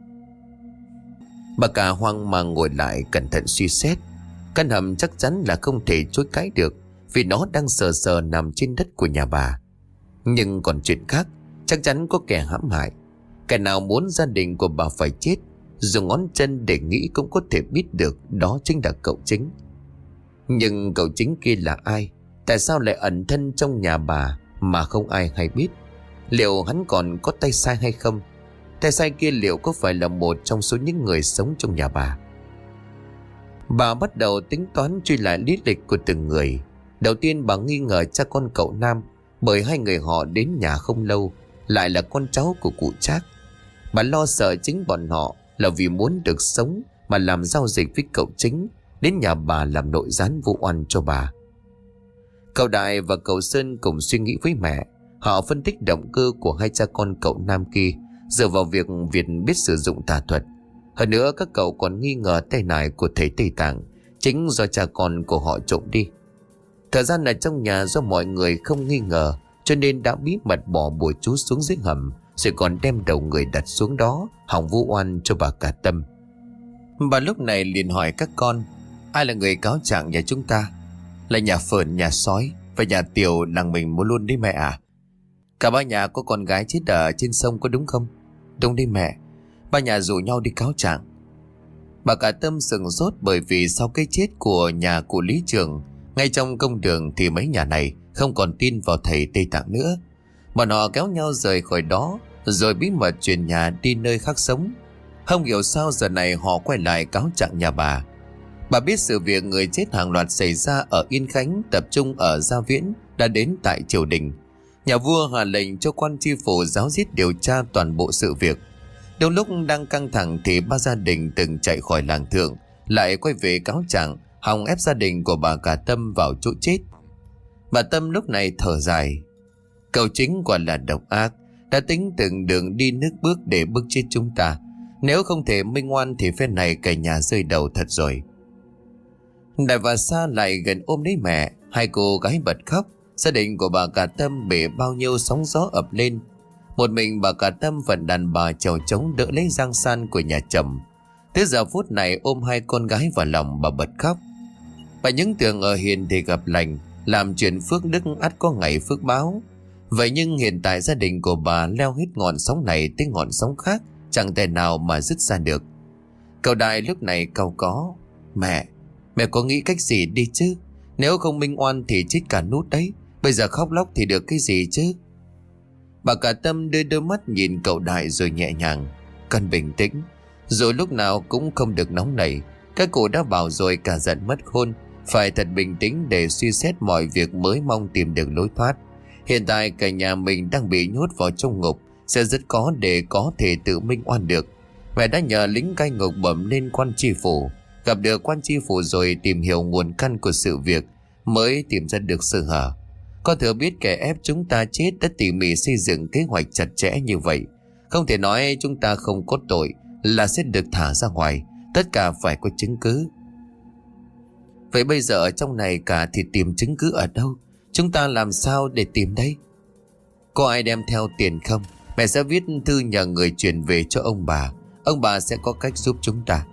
Bà cả hoang mang ngồi lại cẩn thận suy xét. Căn hầm chắc chắn là không thể chối cãi được, vì nó đang sờ sờ nằm trên đất của nhà bà. Nhưng còn chuyện khác, chắc chắn có kẻ hãm hại. Kẻ nào muốn gia đình của bà phải chết, dùng ngón chân để nghĩ cũng có thể biết được đó chính là cậu Chính. Nhưng cậu Chính kia là ai? Tại sao lại ẩn thân trong nhà bà mà không ai hay biết? Liệu hắn còn có tay sai hay không? Tay sai kia liệu có phải là một trong số những người sống trong nhà bà? Bà bắt đầu tính toán truy lại lý lịch của từng người. Đầu tiên bà nghi ngờ cha con cậu Nam, bởi hai người họ đến nhà không lâu, lại là con cháu của cụ Trác. Bà lo sợ chính bọn họ là vì muốn được sống mà làm giao dịch với cậu Chính, đến nhà bà làm nội gián vu oan cho bà. Cậu Đại và cậu Sơn cùng suy nghĩ với mẹ. Họ phân tích động cơ của hai cha con cậu Nam kia dựa vào việc Việt biết sử dụng tà thuật. Hơn nữa các cậu còn nghi ngờ tay nải của thầy Tây Tạng chính do cha con của họ trộm đi. Thời gian ở trong nhà do mọi người không nghi ngờ, cho nên đã bí mật bỏ bùa chú xuống dưới hầm, rồi còn đem đầu người đặt xuống đó, hòng vu oan cho bà cả Tâm. Bà lúc này liền hỏi các con: ai là người cáo trạng nhà chúng ta? Là nhà Phởn, nhà Sói và nhà Tiểu làng mình muốn luôn đấy mẹ à? Cả ba nhà có con gái chết ở trên sông có đúng không? Đúng đấy mẹ, ba nhà rủ nhau đi cáo trạng. Bà cả Tâm sừng sốt, bởi vì sau cái chết của nhà cụ Lý Trường, ngay trong công đường thì mấy nhà này không còn tin vào thầy Tây Tạng nữa. Bọn họ kéo nhau rời khỏi đó, rồi bí mật chuyển nhà đi nơi khác sống. Không hiểu sao giờ này họ quay lại cáo trạng nhà bà. Bà biết sự việc người chết hàng loạt xảy ra ở Yên Khánh, tập trung ở Gia Viễn, đã đến tại triều đình. Nhà vua hạ lệnh cho quan tri phủ giáo diết điều tra toàn bộ sự việc. Trong lúc đang căng thẳng thì ba gia đình từng chạy khỏi làng Thượng lại quay về cáo trạng, hòng ép gia đình của bà cả Tâm vào chỗ chết. Bà Tâm lúc này thở dài: cậu Chính quả là độc ác, đã tính từng đường đi nước bước để bức chết chúng ta. Nếu không thể minh oan thì phen này cả nhà rơi đầu thật rồi. Đại và Sa lại gần ôm lấy mẹ, hai cô gái bật khóc. Gia đình của bà cả Tâm bị bao nhiêu sóng gió ập lên. Một mình bà cả Tâm vẫn đàn bà chèo trống đỡ lấy giang san của nhà chồng. Tới giờ phút này ôm hai con gái vào lòng bà bật khóc. Bà những tưởng ở hiền thì gặp lành, làm chuyện phước đức ắt có ngày phước báo. Vậy nhưng hiện tại gia đình của bà leo hết ngọn sóng này tới ngọn sóng khác, chẳng thể nào mà dứt ra được. Cậu Đại lúc này cau có: Mẹ, mẹ có nghĩ cách gì đi chứ? Nếu không minh oan thì chết cả nút đấy. Bây giờ khóc lóc thì được cái gì chứ? Bà cả Tâm đưa đôi mắt nhìn cậu Đại rồi nhẹ nhàng: Cần bình tĩnh, rồi lúc nào cũng không được nóng nảy. Các cụ đã bảo rồi, cả giận mất khôn. Phải thật bình tĩnh để suy xét mọi việc mới mong tìm được lối thoát. Hiện tại cả nhà mình đang bị nhốt vào trong ngục, sẽ rất khó để có thể tự minh oan được. Mẹ đã nhờ lính cai ngục bẩm lên quan tri phủ, gặp được quan tri phủ rồi tìm hiểu nguồn căn của sự việc, mới tìm ra được sơ hở. Con thừa biết kẻ ép chúng ta chết đã tỉ mỉ xây dựng kế hoạch chặt chẽ như vậy. Không thể nói chúng ta không có tội là sẽ được thả ra ngoài. Tất cả phải có chứng cứ. Vậy bây giờ ở trong này cả thì tìm chứng cứ ở đâu? Chúng ta làm sao để tìm đây? Có ai đem theo tiền không? Mẹ sẽ viết thư nhờ người chuyển về cho ông bà. Ông bà sẽ có cách giúp chúng ta.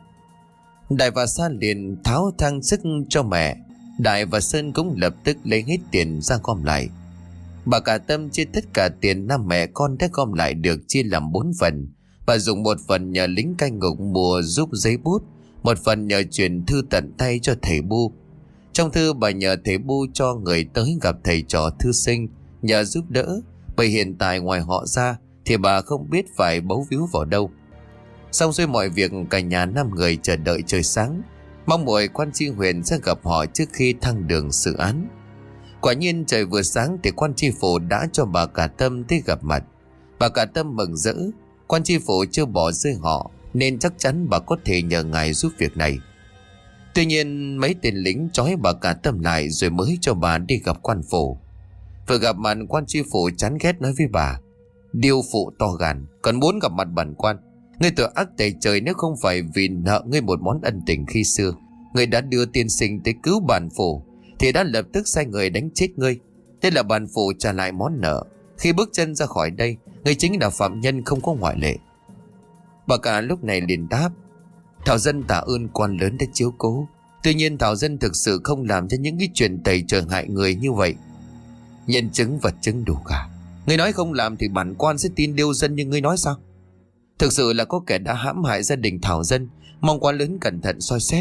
Đại và Sa liền tháo thang sức cho mẹ. Đại và Sơn cũng lập tức lấy hết tiền ra gom lại. Bà cả Tâm chia tất cả tiền năm mẹ con đã gom lại được chia làm bốn phần. Bà dùng một phần nhờ lính cai ngục mua giúp giấy bút, một phần nhờ chuyển thư tận tay cho thầy Bu. Trong thư bà nhờ thầy Bu cho người tới gặp thầy trò thư sinh, nhờ giúp đỡ, bởi hiện tại ngoài họ ra thì bà không biết phải bấu víu vào đâu. Xong xuôi mọi việc, cả nhà năm người chờ đợi trời sáng, mong mỏi quan tri huyện sẽ gặp họ trước khi thăng đường xử án. Quả nhiên trời vừa sáng thì quan tri phủ đã cho bà cả Tâm tới gặp mặt. Bà cả Tâm mừng rỡ, quan tri phủ chưa bỏ rơi họ nên chắc chắn bà có thể nhờ ngài giúp việc này. Tuy nhiên mấy tên lính trói bà cả Tâm lại rồi mới cho bà đi gặp quan phủ. Vừa gặp mặt, quan tri phủ chán ghét nói với bà: Điêu phụ to gan, còn muốn gặp mặt bản quan. Ngươi tội ác tày trời, nếu không phải vì nợ ngươi một món ân tình khi xưa, ngươi đã đưa tiên sinh tới cứu bản phủ, thì đã lập tức sai người đánh chết ngươi. Thế là bản phủ trả lại món nợ. Khi bước chân ra khỏi đây, ngươi chính là phạm nhân không có ngoại lệ. Bà cả lúc này liền đáp: Thảo dân tạ ơn quan lớn đã chiếu cố. Tuy nhiên Thảo dân thực sự không làm cho những cái chuyện tày trời hại người như vậy. Nhân chứng vật chứng đủ cả. Ngươi nói không làm thì bản quan sẽ tin điêu dân như ngươi nói sao? Thực sự là có kẻ đã hãm hại gia đình Thảo dân, mong quan lớn cẩn thận soi xét.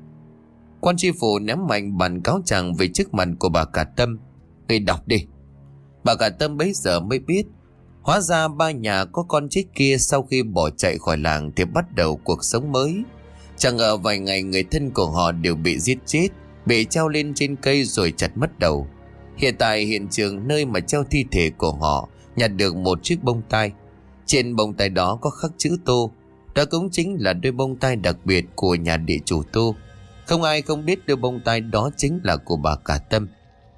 Quan tri phủ ném mạnh bản cáo trạng về trước mặt của bà cả Tâm. Ngươi đọc đi. Bà cả Tâm bấy giờ mới biết, hóa ra ba nhà có con chết kia sau khi bỏ chạy khỏi làng thì bắt đầu cuộc sống mới. Chẳng ngờ vài ngày người thân của họ đều bị giết chết, bị treo lên trên cây rồi chặt mất đầu. Hiện tại hiện trường nơi mà treo thi thể của họ nhặt được một chiếc bông tai. Trên bông tai đó có khắc chữ Tô. Đó cũng chính là đôi bông tai đặc biệt của nhà địa chủ Tô. Không ai không biết đôi bông tai đó chính là của bà cả Tâm.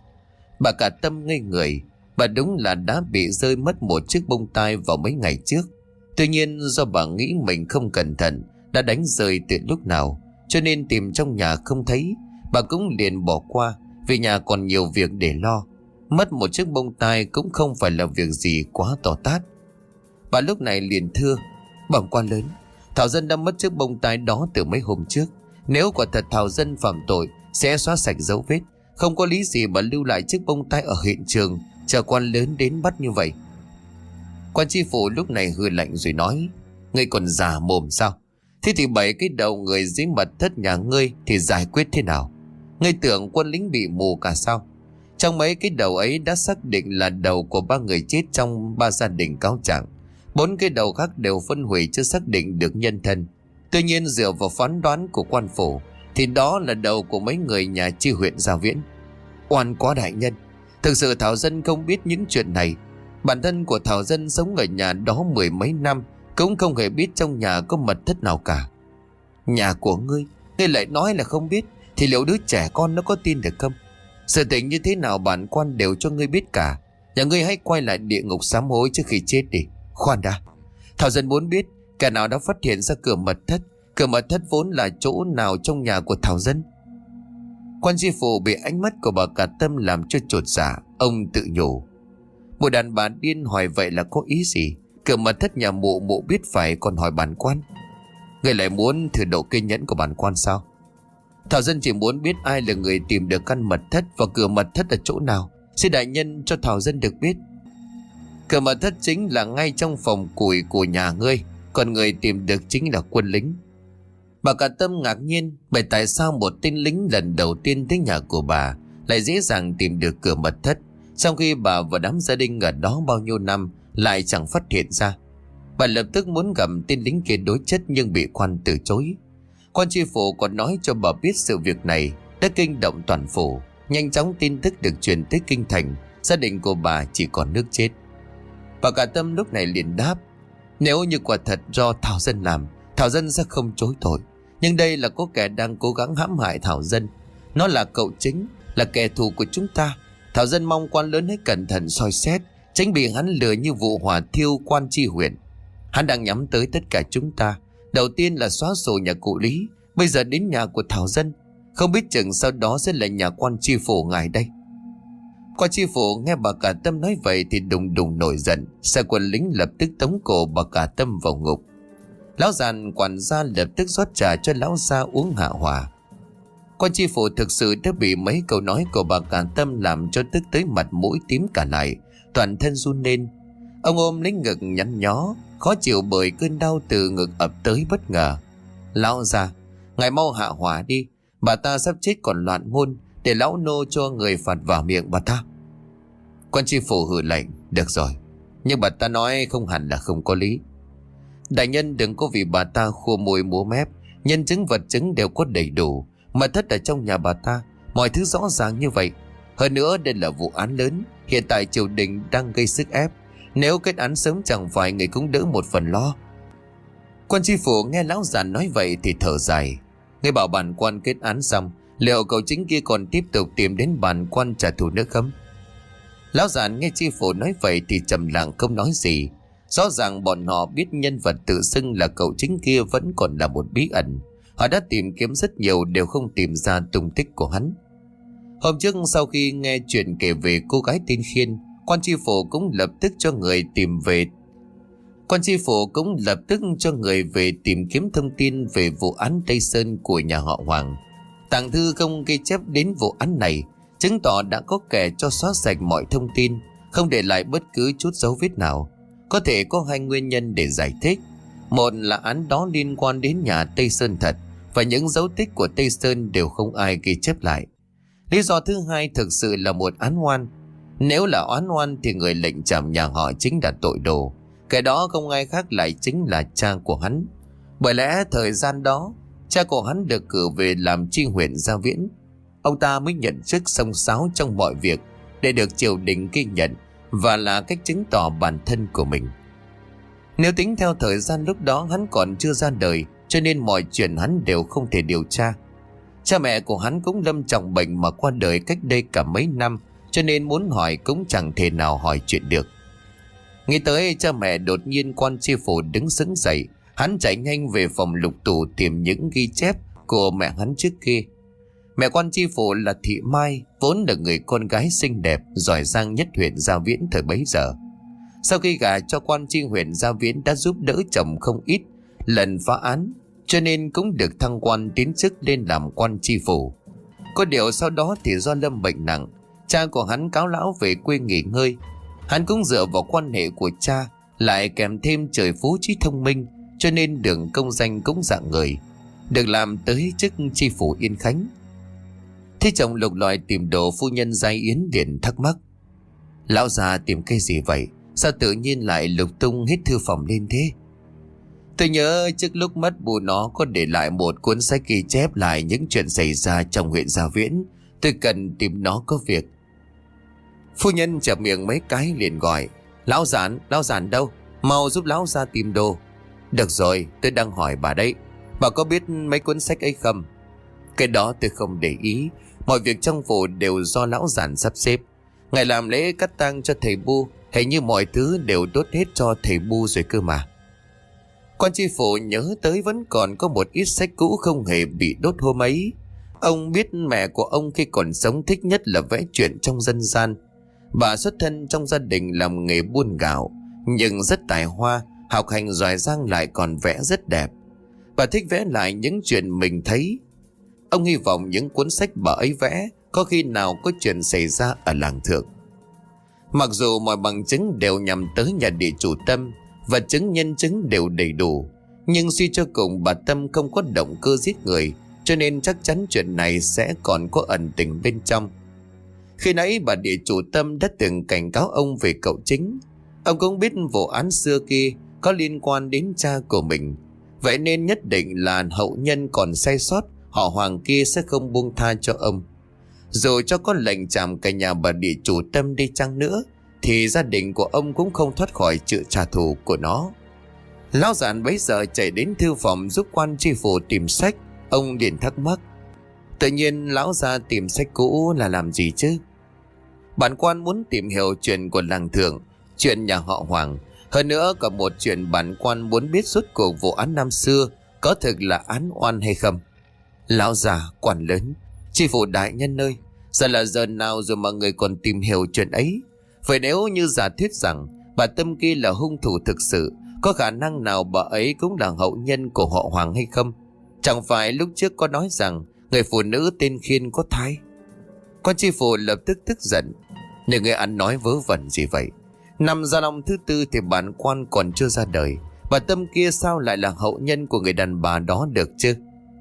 Bà cả Tâm ngây người. Bà đúng là đã bị rơi mất một chiếc bông tai vào mấy ngày trước. Tuy nhiên do bà nghĩ mình không cẩn thận đã đánh rơi từ lúc nào, cho nên tìm trong nhà không thấy. Bà cũng liền bỏ qua, vì nhà còn nhiều việc để lo. Mất một chiếc bông tai cũng không phải là việc gì quá to tát. Bà lúc này liền thưa: Bẩm quan lớn, Thảo dân đã mất chiếc bông tai đó từ mấy hôm trước. Nếu quả thật Thảo dân phạm tội, sẽ xóa sạch dấu vết. Không có lý gì mà lưu lại chiếc bông tai ở hiện trường, chờ quan lớn đến bắt như vậy. Quan tri phủ lúc này hừ lạnh rồi nói: Ngươi còn già mồm sao? Thế thì bảy cái đầu người dưới mật thất nhà ngươi thì giải quyết thế nào? Ngươi tưởng quân lính bị mù cả sao? Trong mấy cái đầu ấy đã xác định là đầu của ba người chết trong ba gia đình cáo trạng. Bốn cái đầu khác đều phân hủy chưa xác định được nhân thân. Tuy nhiên dựa vào phán đoán của quan phủ thì đó là đầu của mấy người nhà chi huyện Gia Viễn. Oan quá đại nhân, thực sự Thảo dân không biết những chuyện này. Bản thân của Thảo dân sống ở nhà đó mười mấy năm, cũng không hề biết trong nhà có mật thất nào cả. Nhà của ngươi, ngươi lại nói là không biết, thì liệu đứa trẻ con nó có tin được không? Sự tình như thế nào bản quan đều cho ngươi biết cả. Nhà ngươi hãy quay lại địa ngục sám hối trước khi chết đi. Khoan đã, Thảo dân muốn biết kẻ nào đã phát hiện ra cửa mật thất. Cửa mật thất vốn là chỗ nào trong nhà của Thảo dân? Quan tri phủ bị ánh mắt của bà cả Tâm làm cho chột dạ. Ông tự nhủ: Một đàn bà điên hỏi vậy là có ý gì? Cửa mật thất nhà mụ mụ biết phải còn hỏi bản quan. Người lại muốn thử độ kiên nhẫn của bản quan sao? Thảo dân chỉ muốn biết ai là người tìm được căn mật thất và cửa mật thất ở chỗ nào. Xin đại nhân cho Thảo dân được biết. Cửa mật thất chính là ngay trong phòng củi của nhà ngươi, còn người tìm được chính là quân lính. Bà Cả Tâm ngạc nhiên bởi tại sao một tên lính lần đầu tiên tới nhà của bà lại dễ dàng tìm được cửa mật thất, trong khi bà và đám gia đình ở đó bao nhiêu năm lại chẳng phát hiện ra. Bà lập tức muốn gặp tên lính kia đối chất nhưng bị quan từ chối. Quan tri phủ còn nói cho bà biết sự việc này đã kinh động toàn phủ. Nhanh chóng tin tức được truyền tới kinh thành, gia đình của bà chỉ còn nước chết. Bà Cả Tâm lúc này liền đáp: nếu như quả thật do Thảo dân làm, Thảo dân sẽ không chối tội. Nhưng đây là có kẻ đang cố gắng hãm hại Thảo dân. Nó là cậu chính, là kẻ thù của chúng ta. Thảo dân mong quan lớn hãy cẩn thận soi xét, tránh bị hắn lừa như vụ hỏa thiêu quan tri huyện. Hắn đang nhắm tới tất cả chúng ta. Đầu tiên là xóa sổ nhà cụ Lý, bây giờ đến nhà của Thảo dân, không biết chừng sau đó sẽ là nhà quan tri phủ ngài đây. Quan tri phủ nghe bà Cả Tâm nói vậy thì đùng đùng nổi giận. Sai quân lính lập tức tống cổ bà Cả Tâm vào ngục. Lão giàn quản gia lập tức rót trà cho lão gia uống hạ hỏa. Quan tri phủ thực sự đã bị mấy câu nói của bà Cả Tâm làm cho tức tới mặt mũi tím cả lại, toàn thân run lên. Ông ôm lấy ngực nhăn nhó, khó chịu bởi cơn đau từ ngực ập tới bất ngờ. Lão già, ngài mau hạ hỏa đi, bà ta sắp chết còn loạn ngôn, để lão nô cho người phạt vào miệng bà ta. Quan tri phủ hừ lạnh: được rồi, nhưng bà ta nói không hẳn là không có lý. Đại nhân đừng có vì bà ta khua môi múa mép, nhân chứng vật chứng đều có đầy đủ, mật thất ở trong nhà bà ta, mọi thứ rõ ràng như vậy. Hơn nữa đây là vụ án lớn, hiện tại triều đình đang gây sức ép, nếu kết án sớm chẳng phải người cũng đỡ một phần lo. Quan tri phủ nghe lão già nói vậy thì thở dài. Người bảo bản quan kết án xong, liệu cậu chính kia còn tiếp tục tìm đến bản quan trả thù nữa không? Lão già nghe tri phủ nói vậy thì trầm lặng không nói gì. Rõ ràng bọn họ biết nhân vật tự xưng là cậu chính kia vẫn còn là một bí ẩn. Họ đã tìm kiếm rất nhiều đều không tìm ra tung tích của hắn. Hôm trước sau khi nghe chuyện kể về cô gái tên Khiên, quan tri phủ cũng lập tức cho người tìm về Quan tri phủ cũng lập tức cho người về tìm kiếm thông tin về vụ án Tây Sơn của nhà họ Hoàng. Tàng thư không ghi chép đến vụ án này, chứng tỏ đã có kẻ cho xóa sạch mọi thông tin, không để lại bất cứ chút dấu vết nào. Có thể có hai nguyên nhân để giải thích. Một là án đó liên quan đến nhà Tây Sơn thật, và những dấu tích của Tây Sơn đều không ai ghi chép lại. Lý do thứ hai thực sự là một án oan. Nếu là oán oan thì người lệnh trảm nhà họ chính là tội đồ. Cái đó không ai khác lại chính là cha của hắn. Bởi lẽ thời gian đó cha của hắn được cử về làm tri huyện Gia Viễn. Ông ta mới nhận chức xông xáo trong mọi việc để được triều đình ghi nhận, và là cách chứng tỏ bản thân của mình. Nếu tính theo thời gian lúc đó hắn còn chưa ra đời, cho nên mọi chuyện hắn đều không thể điều tra. Cha mẹ của hắn cũng lâm trọng bệnh mà qua đời cách đây cả mấy năm, cho nên muốn hỏi cũng chẳng thể nào hỏi chuyện được. Nghĩ tới cha mẹ, đột nhiên quan tri phủ đứng sững dậy. Hắn chạy nhanh về phòng lục tủ tìm những ghi chép của mẹ hắn trước kia. Mẹ quan tri phủ là Thị Mai, vốn là người con gái xinh đẹp, giỏi giang nhất huyện Gia Viễn thời bấy giờ. Sau khi gả cho quan tri huyện Gia Viễn đã giúp đỡ chồng không ít lần phá án, cho nên cũng được thăng quan tiến chức lên làm quan tri phủ. Có điều sau đó thì do lâm bệnh nặng, cha của hắn cáo lão về quê nghỉ ngơi. Hắn cũng dựa vào quan hệ của cha, lại kèm thêm trời phú trí thông minh, cho nên đường công danh cũng dạng người, được làm tới chức tri phủ Yên Khánh. Thế chồng lục lọi tìm đồ, phu nhân Giai Yến liền thắc mắc: lão già tìm cái gì vậy? Sao tự nhiên lại lục tung hết thư phòng lên thế? Tôi nhớ trước lúc mất bù nó có để lại một cuốn sách ghi chép lại những chuyện xảy ra trong huyện Gia Viễn. Tôi cần tìm nó có việc. Phu nhân chợp miệng mấy cái liền gọi: lão giản, lão giản đâu? Mau giúp lão ra tìm đồ. Được rồi, tôi đang hỏi bà đấy. Bà có biết mấy cuốn sách ấy không? Cái đó tôi không để ý. Mọi việc trong phủ đều do lão giản sắp xếp. Ngày làm lễ cắt tang cho thầy Bu, hình như mọi thứ đều đốt hết cho thầy Bu rồi cơ mà. Quan tri phủ nhớ tới vẫn còn có một ít sách cũ không hề bị đốt hôm ấy. Ông biết mẹ của ông khi còn sống thích nhất là vẽ truyện trong dân gian. Bà xuất thân trong gia đình làm nghề buôn gạo, nhưng rất tài hoa, học hành giỏi giang, lại còn vẽ rất đẹp. Bà thích vẽ lại những chuyện mình thấy. Ông hy vọng những cuốn sách bà ấy vẽ có khi nào có chuyện xảy ra ở làng Thượng. Mặc dù mọi bằng chứng đều nhằm tới nhà địa chủ Tâm, vật chứng nhân chứng đều đầy đủ, nhưng suy cho cùng bà Tâm không có động cơ giết người, cho nên chắc chắn chuyện này sẽ còn có ẩn tình bên trong. Khi nãy bà địa chủ Tâm đã từng cảnh cáo ông về cậu Chính. Ông cũng biết vụ án xưa kia có liên quan đến cha của mình, vậy nên nhất định là hậu nhân còn sai sót, họ Hoàng kia sẽ không buông tha cho ông. Dù cho có lệnh trảm cả nhà bà địa chủ Tâm đi chăng nữa, thì gia đình của ông cũng không thoát khỏi sự trả thù của nó. Lão Giản bấy giờ chạy đến thư phòng giúp quan tri phủ tìm sách. Ông liền thắc mắc, tự nhiên lão ra tìm sách cũ là làm gì chứ? Bản quan muốn tìm hiểu chuyện của làng Thượng, chuyện nhà họ Hoàng. Hơn nữa còn một chuyện bản quan muốn biết suốt cuộc vụ án năm xưa có thực là án oan hay không. Lão già quan lớn, tri phủ đại nhân ơi, giờ là giờ nào rồi mà người còn tìm hiểu chuyện ấy? Vậy nếu như giả thuyết rằng bà Tâm kia là hung thủ thực sự, có khả năng nào bà ấy cũng là hậu nhân của họ Hoàng hay không? Chẳng phải lúc trước có nói rằng người phụ nữ tên Khiên có thai? Quan tri phủ lập tức tức giận, nếu người ăn nói vớ vẩn gì vậy? Năm Gia Long thứ tư thì bản quan còn chưa ra đời, bà Tâm kia sao lại là hậu nhân của người đàn bà đó được chứ?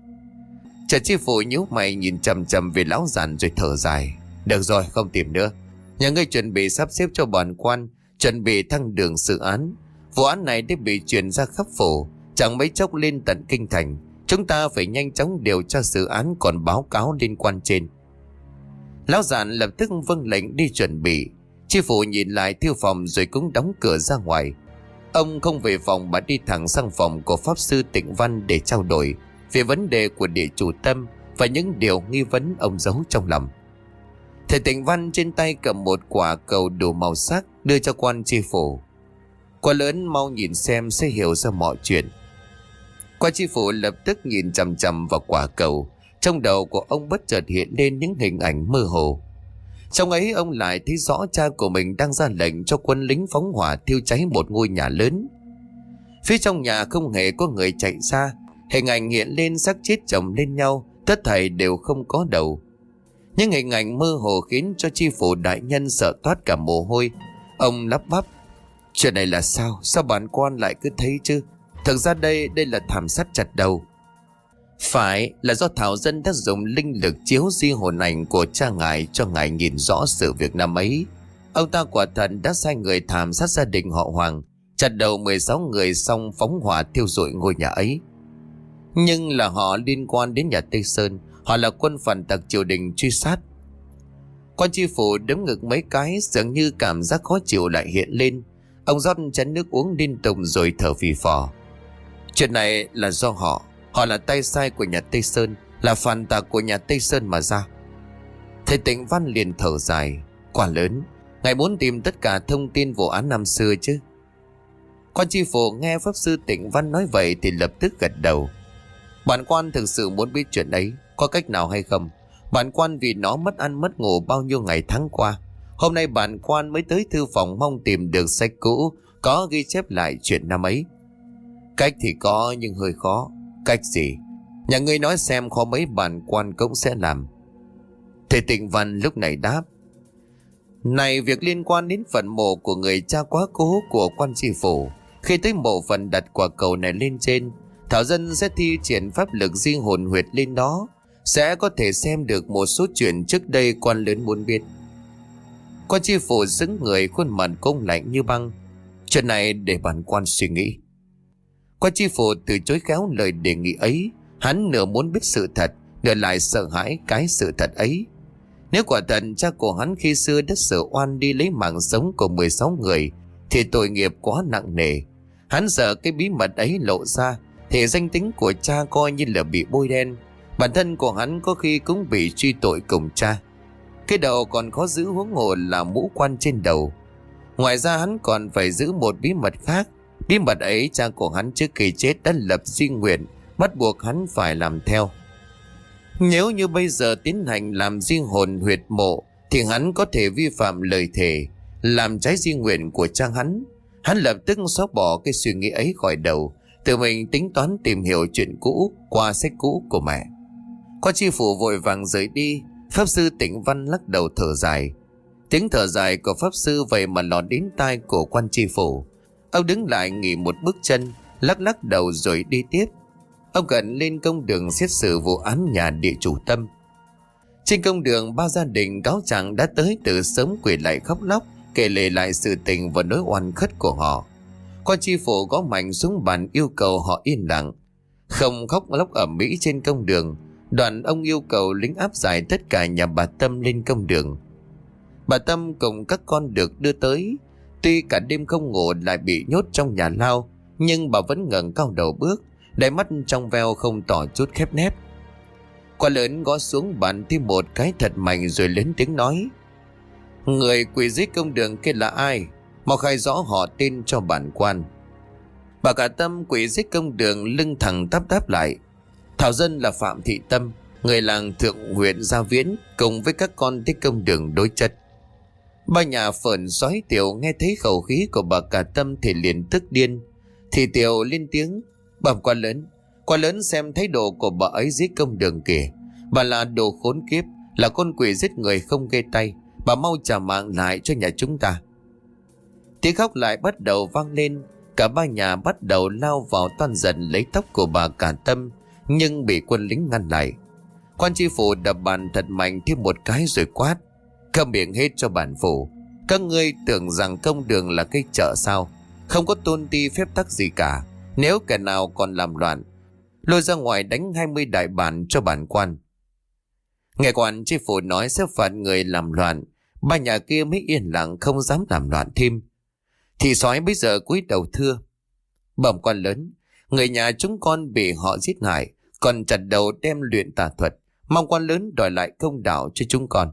Trần tri phủ nhíu mày nhìn chằm chằm về lão Giản rồi thở dài, được rồi, không tìm nữa. Nhà ngươi chuẩn bị sắp xếp cho bản quan chuẩn bị thăng đường xử án. Vụ án này đã bị truyền ra khắp phủ, chẳng mấy chốc lên tận kinh thành. Chúng ta phải nhanh chóng điều tra xử án, còn báo cáo liên quan trên. Lão Giản lập tức vâng lệnh đi chuẩn bị. Tri phủ nhìn lại thư phòng rồi cũng đóng cửa ra ngoài. Ông không về phòng mà đi thẳng sang phòng của pháp sư Tịnh Văn để trao đổi về vấn đề của địa chủ Tâm và những điều nghi vấn ông giấu trong lòng. Thầy Tịnh Văn trên tay cầm một quả cầu đủ màu sắc đưa cho quan tri phủ. Quả lớn mau nhìn xem sẽ hiểu ra mọi chuyện. Quan tri phủ lập tức nhìn chằm chằm vào quả cầu. Trong đầu của ông bất chợt hiện lên những hình ảnh mơ hồ. Trong ấy ông lại thấy rõ cha của mình đang ra lệnh cho quân lính phóng hỏa thiêu cháy một ngôi nhà lớn. Phía trong nhà không hề có người chạy ra. Hình ảnh hiện lên xác chết chồng lên nhau, tất thảy đều không có đầu. Những hình ảnh mơ hồ khiến cho tri phủ đại nhân sợ toát cả mồ hôi. Ông lắp bắp, chuyện này là sao? Sao bản quan lại cứ thấy chứ? Thực ra đây, đây là thảm sát chặt đầu. Phải là do Thảo Dân đã dùng linh lực chiếu di hồn ảnh của cha ngài cho ngài nhìn rõ sự việc năm ấy. Ông ta quả thật đã sai người thảm sát gia đình họ Hoàng, chặt đầu mười sáu người xong phóng hỏa thiêu rụi ngôi nhà ấy. Nhưng là họ liên quan đến nhà Tây Sơn, họ là quân phản tặc triều đình truy sát. Quan tri phủ đấm ngực mấy cái, dường như cảm giác khó chịu lại hiện lên. Ông rót chén nước uống liên tục rồi thở phì phò. Chuyện này là do họ, họ là tay sai của nhà Tây Sơn, là phản tặc của nhà Tây Sơn mà ra. Thầy Tịnh Văn liền thở dài, quả lớn, ngài muốn tìm tất cả thông tin vụ án năm xưa chứ? Quan tri phủ nghe pháp sư Tịnh Văn nói vậy thì lập tức gật đầu. Bản quan thực sự muốn biết chuyện ấy, có cách nào hay không? Bản quan vì nó mất ăn mất ngủ bao nhiêu ngày tháng qua. Hôm nay bản quan mới tới thư phòng mong tìm được sách cũ có ghi chép lại chuyện năm ấy. Cách thì có nhưng hơi khó. Cách gì? Nhà ngươi nói xem, khó mấy bản quan cũng sẽ làm. Thầy Tịnh Văn lúc này đáp, này việc liên quan đến phần mộ của người cha quá cố của quan tri phủ. Khi tới mộ phần đặt quả cầu này lên trên, Thảo Dân sẽ thi triển pháp lực di hồn huyệt lên đó, sẽ có thể xem được một số chuyện trước đây quan lớn muốn biết. Quan tri phủ xứng người, khuôn mặt công lạnh như băng. Chuyện này để bản quan suy nghĩ. Quan tri phủ từ chối khéo lời đề nghị ấy. Hắn nửa muốn biết sự thật, nửa lại sợ hãi cái sự thật ấy. Nếu quả thật cha của hắn khi xưa đã sợ oan đi lấy mạng sống của mười sáu người thì tội nghiệp quá nặng nề. Hắn sợ cái bí mật ấy lộ ra thì danh tính của cha coi như là bị bôi đen. Bản thân của hắn có khi cũng bị truy tội cùng cha. Cái đầu còn khó giữ, huống hồ là mũ quan trên đầu. Ngoài ra hắn còn phải giữ một bí mật khác. Bí mật ấy cha của hắn trước khi chết đã lập di nguyện, bắt buộc hắn phải làm theo. Nếu như bây giờ tiến hành làm di hồn huyệt mộ thì hắn có thể vi phạm lời thề, làm trái di nguyện của cha hắn. Hắn lập tức xóa bỏ cái suy nghĩ ấy khỏi đầu, tự mình tính toán tìm hiểu chuyện cũ qua sách cũ của mẹ. Quan tri phủ vội vàng rời đi. Pháp sư Tịnh Văn lắc đầu thở dài. Tiếng thở dài của pháp sư vậy mà lọt đến tai của quan tri phủ. Ông đứng lại nghỉ một bước chân, lắc lắc đầu rồi đi tiếp. Ông gần lên công đường xét xử vụ án nhà địa chủ Tâm. Trên công đường, ba gia đình cáo trạng đã tới từ sớm quỳ lại khóc lóc, kể lể lại sự tình và nỗi oan khuất của họ. Quan tri phủ gõ mạnh xuống bàn yêu cầu họ yên lặng, không khóc lóc ầm ĩ trên công đường. Đoạn ông yêu cầu lính áp giải tất cả nhà bà Tâm lên công đường. Bà Tâm cùng các con được đưa tới. Tuy cả đêm không ngủ lại bị nhốt trong nhà lao, nhưng bà vẫn ngẩng cao đầu bước, đáy mắt trong veo không tỏ chút khép nép. Quan lớn gõ xuống bàn thêm một cái thật mạnh rồi lớn tiếng nói: Người quỳ dưới công đường kia là ai? Mau khai rõ họ tên cho bản quan. Bà cả Tâm quỳ dưới công đường, lưng thẳng tắp đáp lại: Thảo dân là Phạm Thị Tâm, người làng Thượng huyện Gia Viễn, cùng với các con tới công đường đối chất. Ba nhà Phởn Soái Tiểu nghe thấy khẩu khí của bà cả Tâm thì liền tức điên. Thì Tiểu lên tiếng: Bẩm quan lớn, quan lớn xem thái độ của bà ấy dưới công đường kìa. Bà là đồ khốn kiếp, là con quỷ giết người không ghê tay. Bà mau trả mạng lại cho nhà chúng ta. Tiếng khóc lại bắt đầu vang lên. Cả ba nhà bắt đầu lao vào toan giận lấy tóc của bà cả Tâm, nhưng bị quân lính ngăn lại. Quan tri phủ đập bàn thật mạnh thêm một cái rồi quát: Câm miệng hết cho bản phủ. Các ngươi tưởng rằng công đường là cái chợ sao? Không có tôn ti phép tắc gì cả. Nếu kẻ nào còn làm loạn, lôi ra ngoài đánh hai mươi đại bản cho bản quan. Nghe quan tri phủ nói sẽ phạt người làm loạn, ba nhà kia mới yên lặng không dám làm loạn thêm. Thì Soái bây giờ cúi đầu thưa: Bẩm quan lớn, người nhà chúng con bị họ giết hại, còn chặt đầu đem luyện tà thuật, mong quan lớn đòi lại công đạo cho chúng con.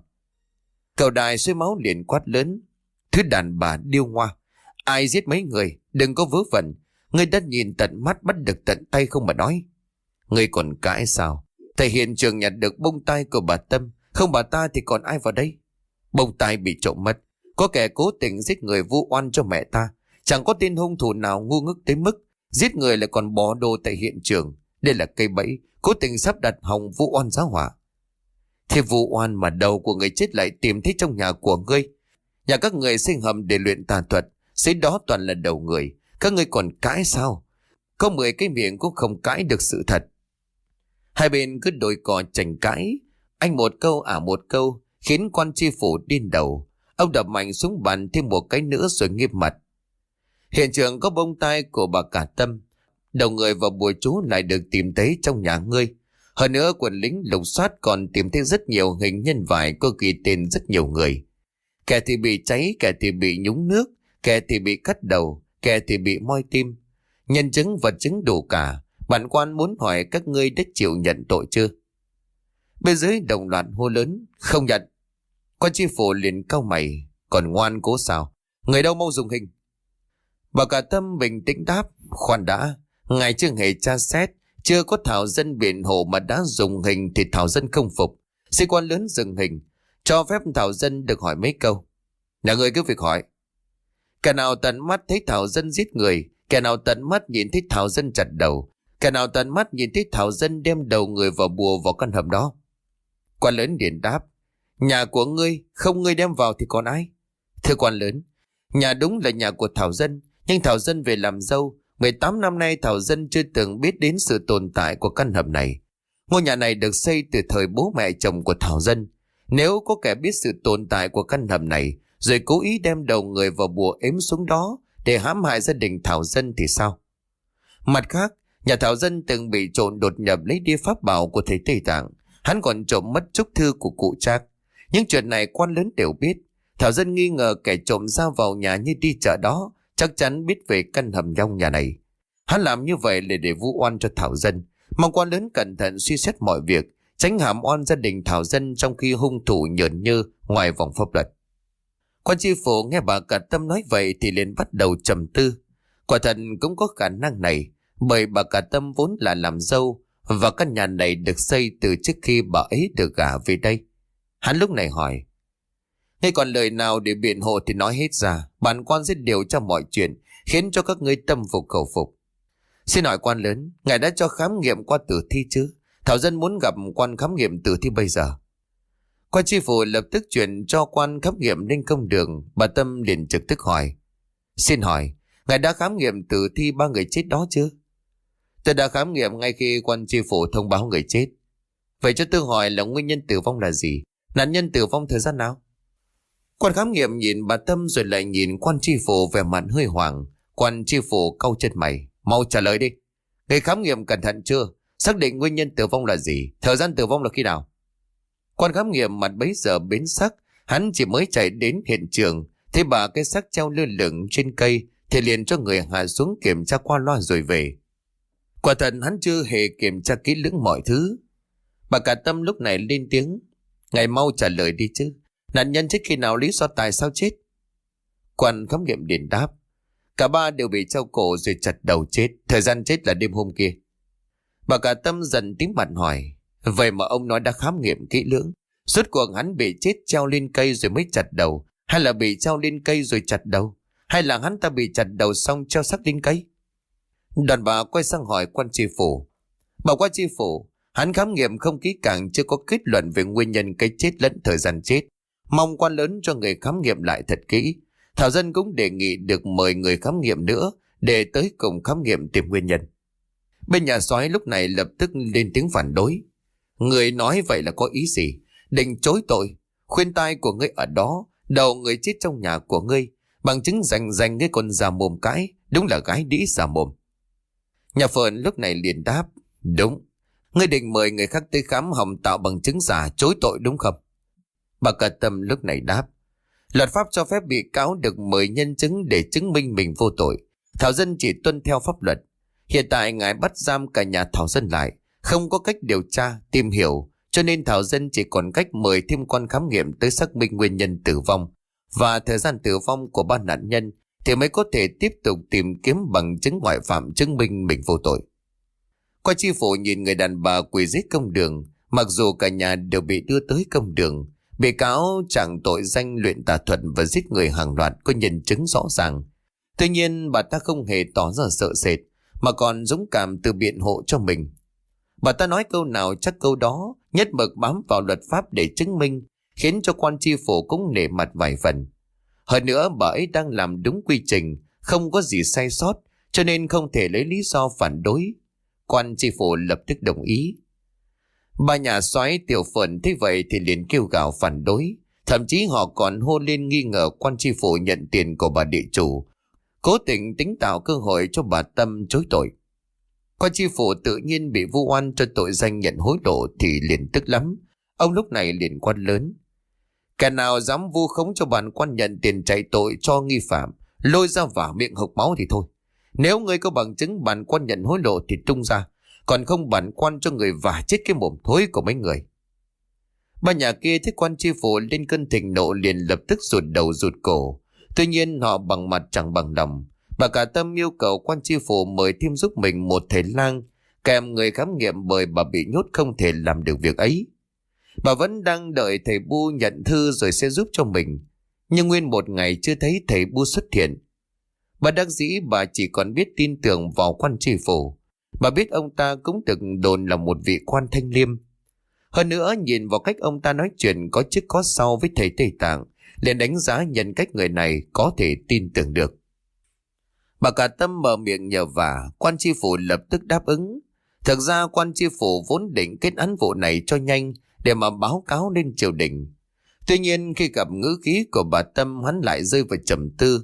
Cầu đài suối máu liền quát lớn: Thứ đàn bà điêu ngoa, ai giết mấy người? Đừng có vớ vẩn. Ngươi đã nhìn tận mắt bắt được tận tay không mà nói. Ngươi còn cãi sao? Tại hiện trường nhặt được bông tai của bà Tâm, không bà ta thì còn ai vào đây? Bông tai bị trộm mất, có kẻ cố tình giết người vu oan cho mẹ ta. Chẳng có tên hung thủ nào ngu ngốc tới mức giết người lại còn bỏ đồ tại hiện trường. Đây là cây bẫy, cố tình sắp đặt hòng vu oan giá họa. Thế vu oan mà đầu của người chết lại tìm thấy trong nhà của ngươi. Nhà các người xây hầm để luyện tà thuật, dưới đó toàn là đầu người. Các ngươi còn cãi sao? Có mười cái miệng cũng không cãi được sự thật. Hai bên cứ đôi cò tranh cãi, anh một câu ả một câu, khiến quan tri phủ điên đầu. Ông đập mạnh xuống bàn thêm một cái nữa rồi nghiêm mặt: Hiện trường có bông tai của bà cả Tâm, đầu người và bùa chú lại được tìm thấy trong nhà ngươi. Hơn nữa quân lính lục soát còn tìm thấy rất nhiều hình nhân vải có ghi tên rất nhiều người. Kẻ thì bị cháy, kẻ thì bị nhúng nước, kẻ thì bị cắt đầu, kẻ thì bị moi tim. Nhân chứng vật chứng đủ cả. Bản quan muốn hỏi các ngươi đã chịu nhận tội chưa? Bên dưới đồng loạt hô lớn: Không nhận. Quan tri phủ liền cau mày: Còn ngoan cố sao? Người đâu mau dùng hình. Bà cả Tâm bình tĩnh đáp: Khoan đã, ngài chưa hề tra xét, chưa có thảo dân biện hộ mà đã dùng hình thì thảo dân không phục. Sĩ quan lớn dừng hình, cho phép thảo dân được hỏi mấy câu. Nhà người cứ việc hỏi. Kẻ nào tận mắt thấy thảo dân giết người, kẻ nào tận mắt nhìn thấy thảo dân chặt đầu, kẻ nào tận mắt nhìn thấy thảo dân đem đầu người vào bùa vào căn hầm đó? Quan lớn liền đáp: Nhà của ngươi, không ngươi đem vào thì còn ai? Thưa quan lớn, nhà đúng là nhà của thảo dân, nhưng thảo dân về làm dâu mười tám năm nay thảo dân chưa từng biết đến sự tồn tại của căn hầm này. Ngôi nhà này được xây từ thời bố mẹ chồng của thảo dân. Nếu có kẻ biết sự tồn tại của căn hầm này rồi cố ý đem đầu người vào bùa ếm xuống đó để hãm hại gia đình thảo dân thì sao? Mặt khác, nhà thảo dân từng bị trộm đột nhập lấy đi pháp bảo của thầy Tây Tạng. Hắn còn trộm mất chúc thư của cụ Trác. Những chuyện này quan lớn đều biết. Thảo dân nghi ngờ kẻ trộm ra vào nhà như đi chợ đó chắc chắn biết về căn hầm trong nhà này. Hắn làm như vậy là để vu oan cho thảo dân. Mong quan lớn cẩn thận suy xét mọi việc, tránh hãm oan gia đình thảo dân trong khi hung thủ nhởn nhơ ngoài vòng pháp luật. Quan tri phủ nghe bà cả Tâm nói vậy thì liền bắt đầu trầm tư. Quả thật cũng có khả năng này, bởi bà cả Tâm vốn là làm dâu và căn nhà này được xây từ trước khi bà ấy được gả về đây. Hắn lúc này hỏi: Ngươi còn lời nào để biện hộ thì nói hết ra, bản quan sẽ điều tra mọi chuyện, khiến cho các ngươi tâm phục khẩu phục. Xin hỏi quan lớn, ngài đã cho khám nghiệm qua tử thi chứ? Thảo Dân muốn gặp quan khám nghiệm tử thi bây giờ. Quan tri phủ lập tức chuyển cho quan khám nghiệm lên công đường. Bà Tâm liền trực tức hỏi: Xin hỏi, ngài đã khám nghiệm tử thi ba người chết đó chưa? Tôi đã khám nghiệm ngay khi quan tri phủ thông báo người chết. Vậy cho tôi hỏi là nguyên nhân tử vong là gì? Nạn nhân tử vong thời gian nào? Quan khám nghiệm nhìn bà Tâm rồi lại nhìn quan tri phủ vẻ mặt hơi hoảng. Quan tri phủ cau chân mày: Mau trả lời đi. Người khám nghiệm cẩn thận chưa? Xác định nguyên nhân tử vong là gì? Thời gian tử vong là khi nào? Quan khám nghiệm mặt bấy giờ biến sắc. Hắn chỉ mới chạy đến hiện trường, thấy bà cái xác treo lơ lửng trên cây thì liền cho người hạ xuống kiểm tra qua loa rồi về. Quả thật hắn chưa hề kiểm tra kỹ lưỡng mọi thứ. Bà cả Tâm lúc này lên tiếng: Ngài mau trả lời đi chứ. Nạn nhân chết khi nào, lý do tại sao chết? Quan khám nghiệm liền đáp: Cả ba đều bị treo cổ rồi chặt đầu chết. Thời gian chết là đêm hôm kia. Bà cả Tâm dần tím mặt hỏi: Vậy mà ông nói đã khám nghiệm kỹ lưỡng, rốt cuộc hắn bị chết treo lên cây rồi mới chặt đầu, hay là bị treo lên cây rồi chặt đầu, hay là hắn ta bị chặt đầu xong treo xác lên cây? Đoàn bà quay sang hỏi quan tri phủ: Bà quan tri phủ, hắn khám nghiệm không kỹ càng, chưa có kết luận về nguyên nhân cái chết lẫn thời gian chết. Mong quan lớn cho người khám nghiệm lại thật kỹ. Thảo Dân cũng đề nghị được mời người khám nghiệm nữa để tới cùng khám nghiệm tìm nguyên nhân. Bên nhà soái lúc này lập tức lên tiếng phản đối: Người nói vậy là có ý gì? Định chối tội? Khuyên tai của ngươi ở đó, đầu người chết trong nhà của ngươi, bằng chứng rành rành ngươi còn già mồm cãi, đúng là gái đĩ già mồm. Nhà Phượng lúc này liền đáp: Đúng. Ngươi định mời người khác tới khám hòng tạo bằng chứng giả chối tội đúng không? Bà cả Tâm lúc này đáp: Luật pháp cho phép bị cáo được mời nhân chứng để chứng minh mình vô tội. Thảo Dân chỉ tuân theo pháp luật. Hiện tại ngài bắt giam cả nhà Thảo Dân lại, không có cách điều tra, tìm hiểu, cho nên Thảo Dân chỉ còn cách mời thêm quan khám nghiệm tới xác minh nguyên nhân tử vong và thời gian tử vong của ba nạn nhân thì mới có thể tiếp tục tìm kiếm bằng chứng ngoại phạm chứng minh mình vô tội. Quan tri phủ nhìn người đàn bà quỳ dưới công đường. Mặc dù cả nhà đều bị đưa tới công đường, bị cáo chẳng tội danh luyện tà thuật và giết người hàng loạt có nhân chứng rõ ràng. Tuy nhiên bà ta không hề tỏ ra sợ sệt, mà còn dũng cảm tự biện hộ cho mình. Bà ta nói câu nào chắc câu đó, nhất mực bám vào luật pháp để chứng minh, khiến cho quan tri phủ cũng nể mặt vài phần. Hơn nữa bà ấy đang làm đúng quy trình, không có gì sai sót, cho nên không thể lấy lý do phản đối. Quan tri phủ lập tức đồng ý. Bà nhà soái Tiểu Phượng thấy vậy thì liền kêu gào phản đối. Thậm chí họ còn hô lên nghi ngờ quan tri phủ nhận tiền của bà địa chủ, cố tình tính tạo cơ hội cho bà Tâm chối tội. Quan tri phủ tự nhiên bị vu oan cho tội danh nhận hối lộ thì liền tức lắm. Ông lúc này liền quát lớn: Kẻ nào dám vu khống cho bản quan nhận tiền chạy tội cho nghi phạm, lôi ra vả miệng hộc máu thì thôi. Nếu ngươi có bằng chứng bản quan nhận hối lộ thì tung ra, còn không bản quan cho người vả chết cái mồm thối của mấy người. Ba nhà kia thấy quan tri phủ lên cơn thịnh nộ liền lập tức rụt đầu rụt cổ. Tuy nhiên họ bằng mặt chẳng bằng lòng. Bà cả Tâm yêu cầu quan tri phủ mời thêm giúp mình một thầy lang kèm người khám nghiệm, bởi bà bị nhốt không thể làm được việc ấy. Bà vẫn đang đợi thầy Bu nhận thư rồi sẽ giúp cho mình, nhưng nguyên một ngày chưa thấy thầy Bu xuất hiện. Bà đắc dĩ bà chỉ còn biết tin tưởng vào quan tri phủ. Bà biết ông ta cũng được đồn là một vị quan thanh liêm. Hơn nữa nhìn vào cách ông ta nói chuyện có trước có sau với thầy Tây Tạng, liền đánh giá nhân cách người này có thể tin tưởng được. Bà cả Tâm mở miệng nhờ vả, quan tri phủ lập tức đáp ứng. Thực ra quan tri phủ vốn định kết án vụ này cho nhanh để mà báo cáo lên triều đình. Tuy nhiên khi gặp ngữ khí của bà Tâm, hắn lại rơi vào trầm tư.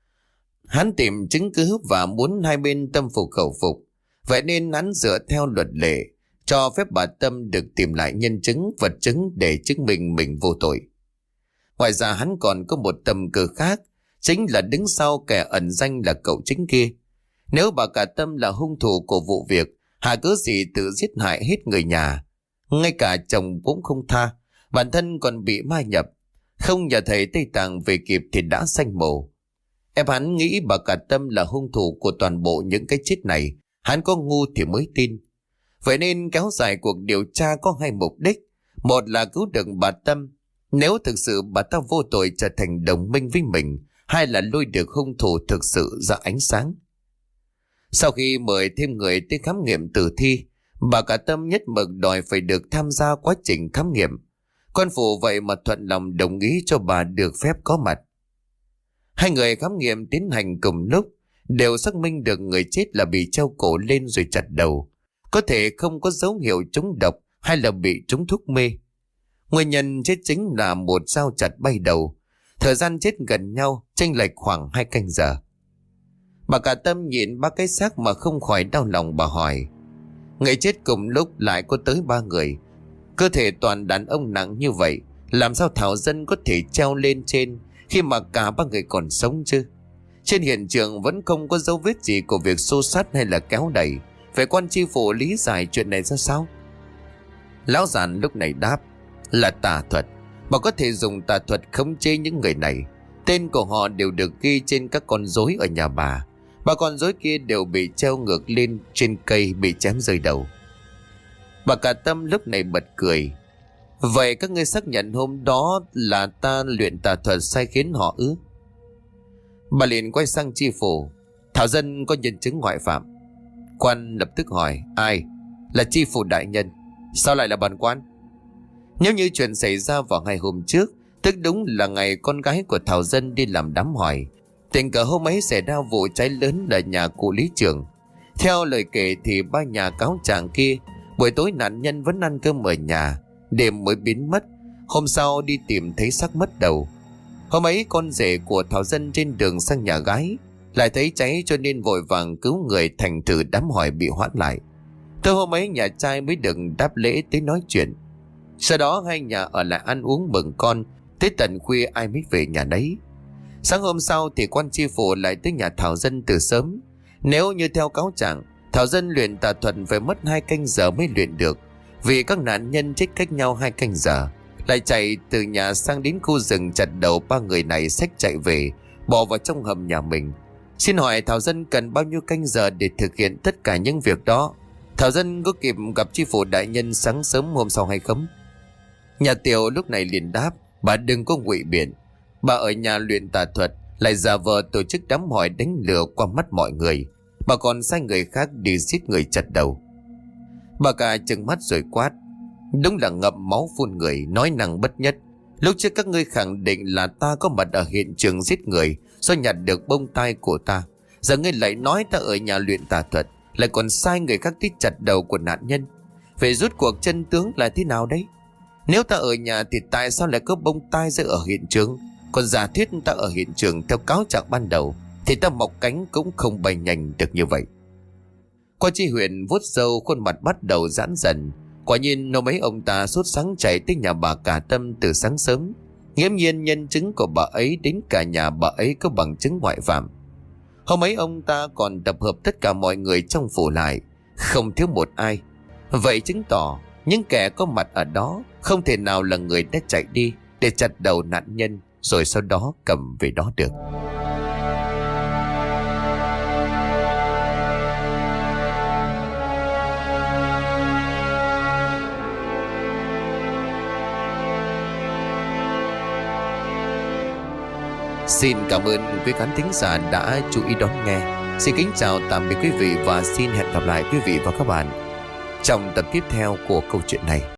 Hắn tìm chứng cứ và muốn hai bên tâm phục khẩu phục. Vậy nên hắn dựa theo luật lệ, cho phép bà Tâm được tìm lại nhân chứng, vật chứng để chứng minh mình vô tội. Ngoài ra hắn còn có một tầm cờ khác, chính là đứng sau kẻ ẩn danh là cậu chính kia. Nếu bà cả Tâm là hung thủ của vụ việc, hà cớ gì tự giết hại hết người nhà, ngay cả chồng cũng không tha, bản thân còn bị ma nhập, không nhờ thầy Tây Tạng về kịp thì đã sanh mồ. Em hắn nghĩ bà cả Tâm là hung thủ của toàn bộ những cái chết này, hắn có ngu thì mới tin. Vậy nên kéo dài cuộc điều tra có hai mục đích. Một là cứu được bà Tâm, nếu thực sự bà ta vô tội trở thành đồng minh với mình. Hai là lôi được hung thủ thực sự ra ánh sáng. Sau khi mời thêm người tới khám nghiệm tử thi, Bà cả Tâm nhất mực đòi phải được tham gia quá trình khám nghiệm. Quan phủ vậy mà thuận lòng đồng ý cho bà được phép có mặt. Hai người khám nghiệm tiến hành cùng lúc, đều xác minh được người chết là bị treo cổ lên rồi chặt đầu, có thể không có dấu hiệu trúng độc hay là bị trúng thuốc mê. Nguyên nhân chết chính là một dao chặt bay đầu. Thời gian chết gần nhau, chênh lệch khoảng hai canh giờ. Bà cả Tâm nhìn ba cái xác mà không khỏi đau lòng. Bà hỏi, người chết cùng lúc lại có tới ba người, cơ thể toàn đàn ông nặng như vậy, làm sao Thảo Dân có thể treo lên trên khi mà cả ba người còn sống chứ? Trên hiện trường vẫn không có dấu vết gì của việc xô sát hay là kéo đẩy. Vậy quan tri phủ lý giải chuyện này ra sao? Lão giàn lúc này đáp, là tà thuật. Bà có thể dùng tà thuật khống chế những người này. Tên của họ đều được ghi trên các con rối ở nhà bà. Ba con rối kia đều bị treo ngược lên trên cây, bị chém rơi đầu. Bà cả Tâm lúc này bật cười. Vậy các ngươi xác nhận hôm đó là ta luyện tà thuật sai khiến họ ư? Bà liền quay sang tri phủ, Thảo Dân có nhân chứng ngoại phạm. Quan lập tức hỏi, ai? Là tri phủ đại nhân. Sao lại là bản quan? Nếu như chuyện xảy ra vào ngày hôm trước, tức đúng là ngày con gái của Thảo Dân đi làm đám hỏi, tình cờ hôm ấy xảy ra vụ cháy lớn ở nhà cụ lý trưởng. Theo lời kể thì ba nhà cáo trạng kia, buổi tối nạn nhân vẫn ăn cơm ở nhà, đêm mới biến mất. Hôm sau đi tìm thấy xác mất đầu. Hôm ấy con rể của Thảo Dân trên đường sang nhà gái, lại thấy cháy cho nên vội vàng cứu người, thành thử đám hỏi bị hoãn lại. Từ hôm ấy nhà trai mới được đáp lễ tới nói chuyện. Sau đó hai nhà ở lại ăn uống mừng con, tới tận khuya ai mới về nhà đấy. Sáng hôm sau thì quan tri phủ lại tới nhà Thảo Dân từ sớm. Nếu như theo cáo trạng, Thảo Dân luyện tà thuật phải mất hai canh giờ mới luyện được, vì các nạn nhân chết cách nhau hai canh giờ. Lại chạy từ nhà sang đến khu rừng chặt đầu ba người này, xách chạy về, bỏ vào trong hầm nhà mình. Xin hỏi Thảo Dân cần bao nhiêu canh giờ để thực hiện tất cả những việc đó? Thảo Dân có kịp gặp tri phủ đại nhân sáng sớm hôm sau hay không? Nhà Tiểu lúc này liền đáp, bà đừng có ngụy biện. Bà ở nhà luyện tà thuật, lại giả vờ tổ chức đám hỏi đánh lừa qua mắt mọi người. Bà còn sai người khác đi giết người chặt đầu. Bà cả trừng mắt rồi quát, đúng là ngậm máu phun người, nói năng bất nhất. Lúc trước các ngươi khẳng định là ta có mặt ở hiện trường giết người do nhặt được bông tai của ta. Giờ ngươi lại nói ta ở nhà luyện tà thuật, lại còn sai người khác đi chặt đầu của nạn nhân. Về rút cuộc chân tướng là thế nào đấy? Nếu ta ở nhà thì tại sao lại có bông tai rơi ở hiện trường? Còn giả thiết ta ở hiện trường theo cáo trạng ban đầu thì ta mọc cánh cũng không bay nhanh được như vậy. Quan tri huyện vuốt râu, khuôn mặt bắt đầu giãn dần. Quả nhiên nó mấy ông ta sốt sáng chạy tới nhà bà cả Tâm từ sáng sớm. Nghiễm nhiên nhân chứng của bà ấy đến cả nhà bà ấy có bằng chứng ngoại phạm. Hôm ấy ông ta còn tập hợp tất cả mọi người trong phủ lại, không thiếu một ai. Vậy chứng tỏ những kẻ có mặt ở đó không thể nào là người đã chạy đi để chặt đầu nạn nhân rồi sau đó cầm về đó được. Xin cảm ơn quý khán thính giả đã chú ý đón nghe. Xin kính chào tạm biệt quý vị và xin hẹn gặp lại quý vị và các bạn trong tập tiếp theo của câu chuyện này.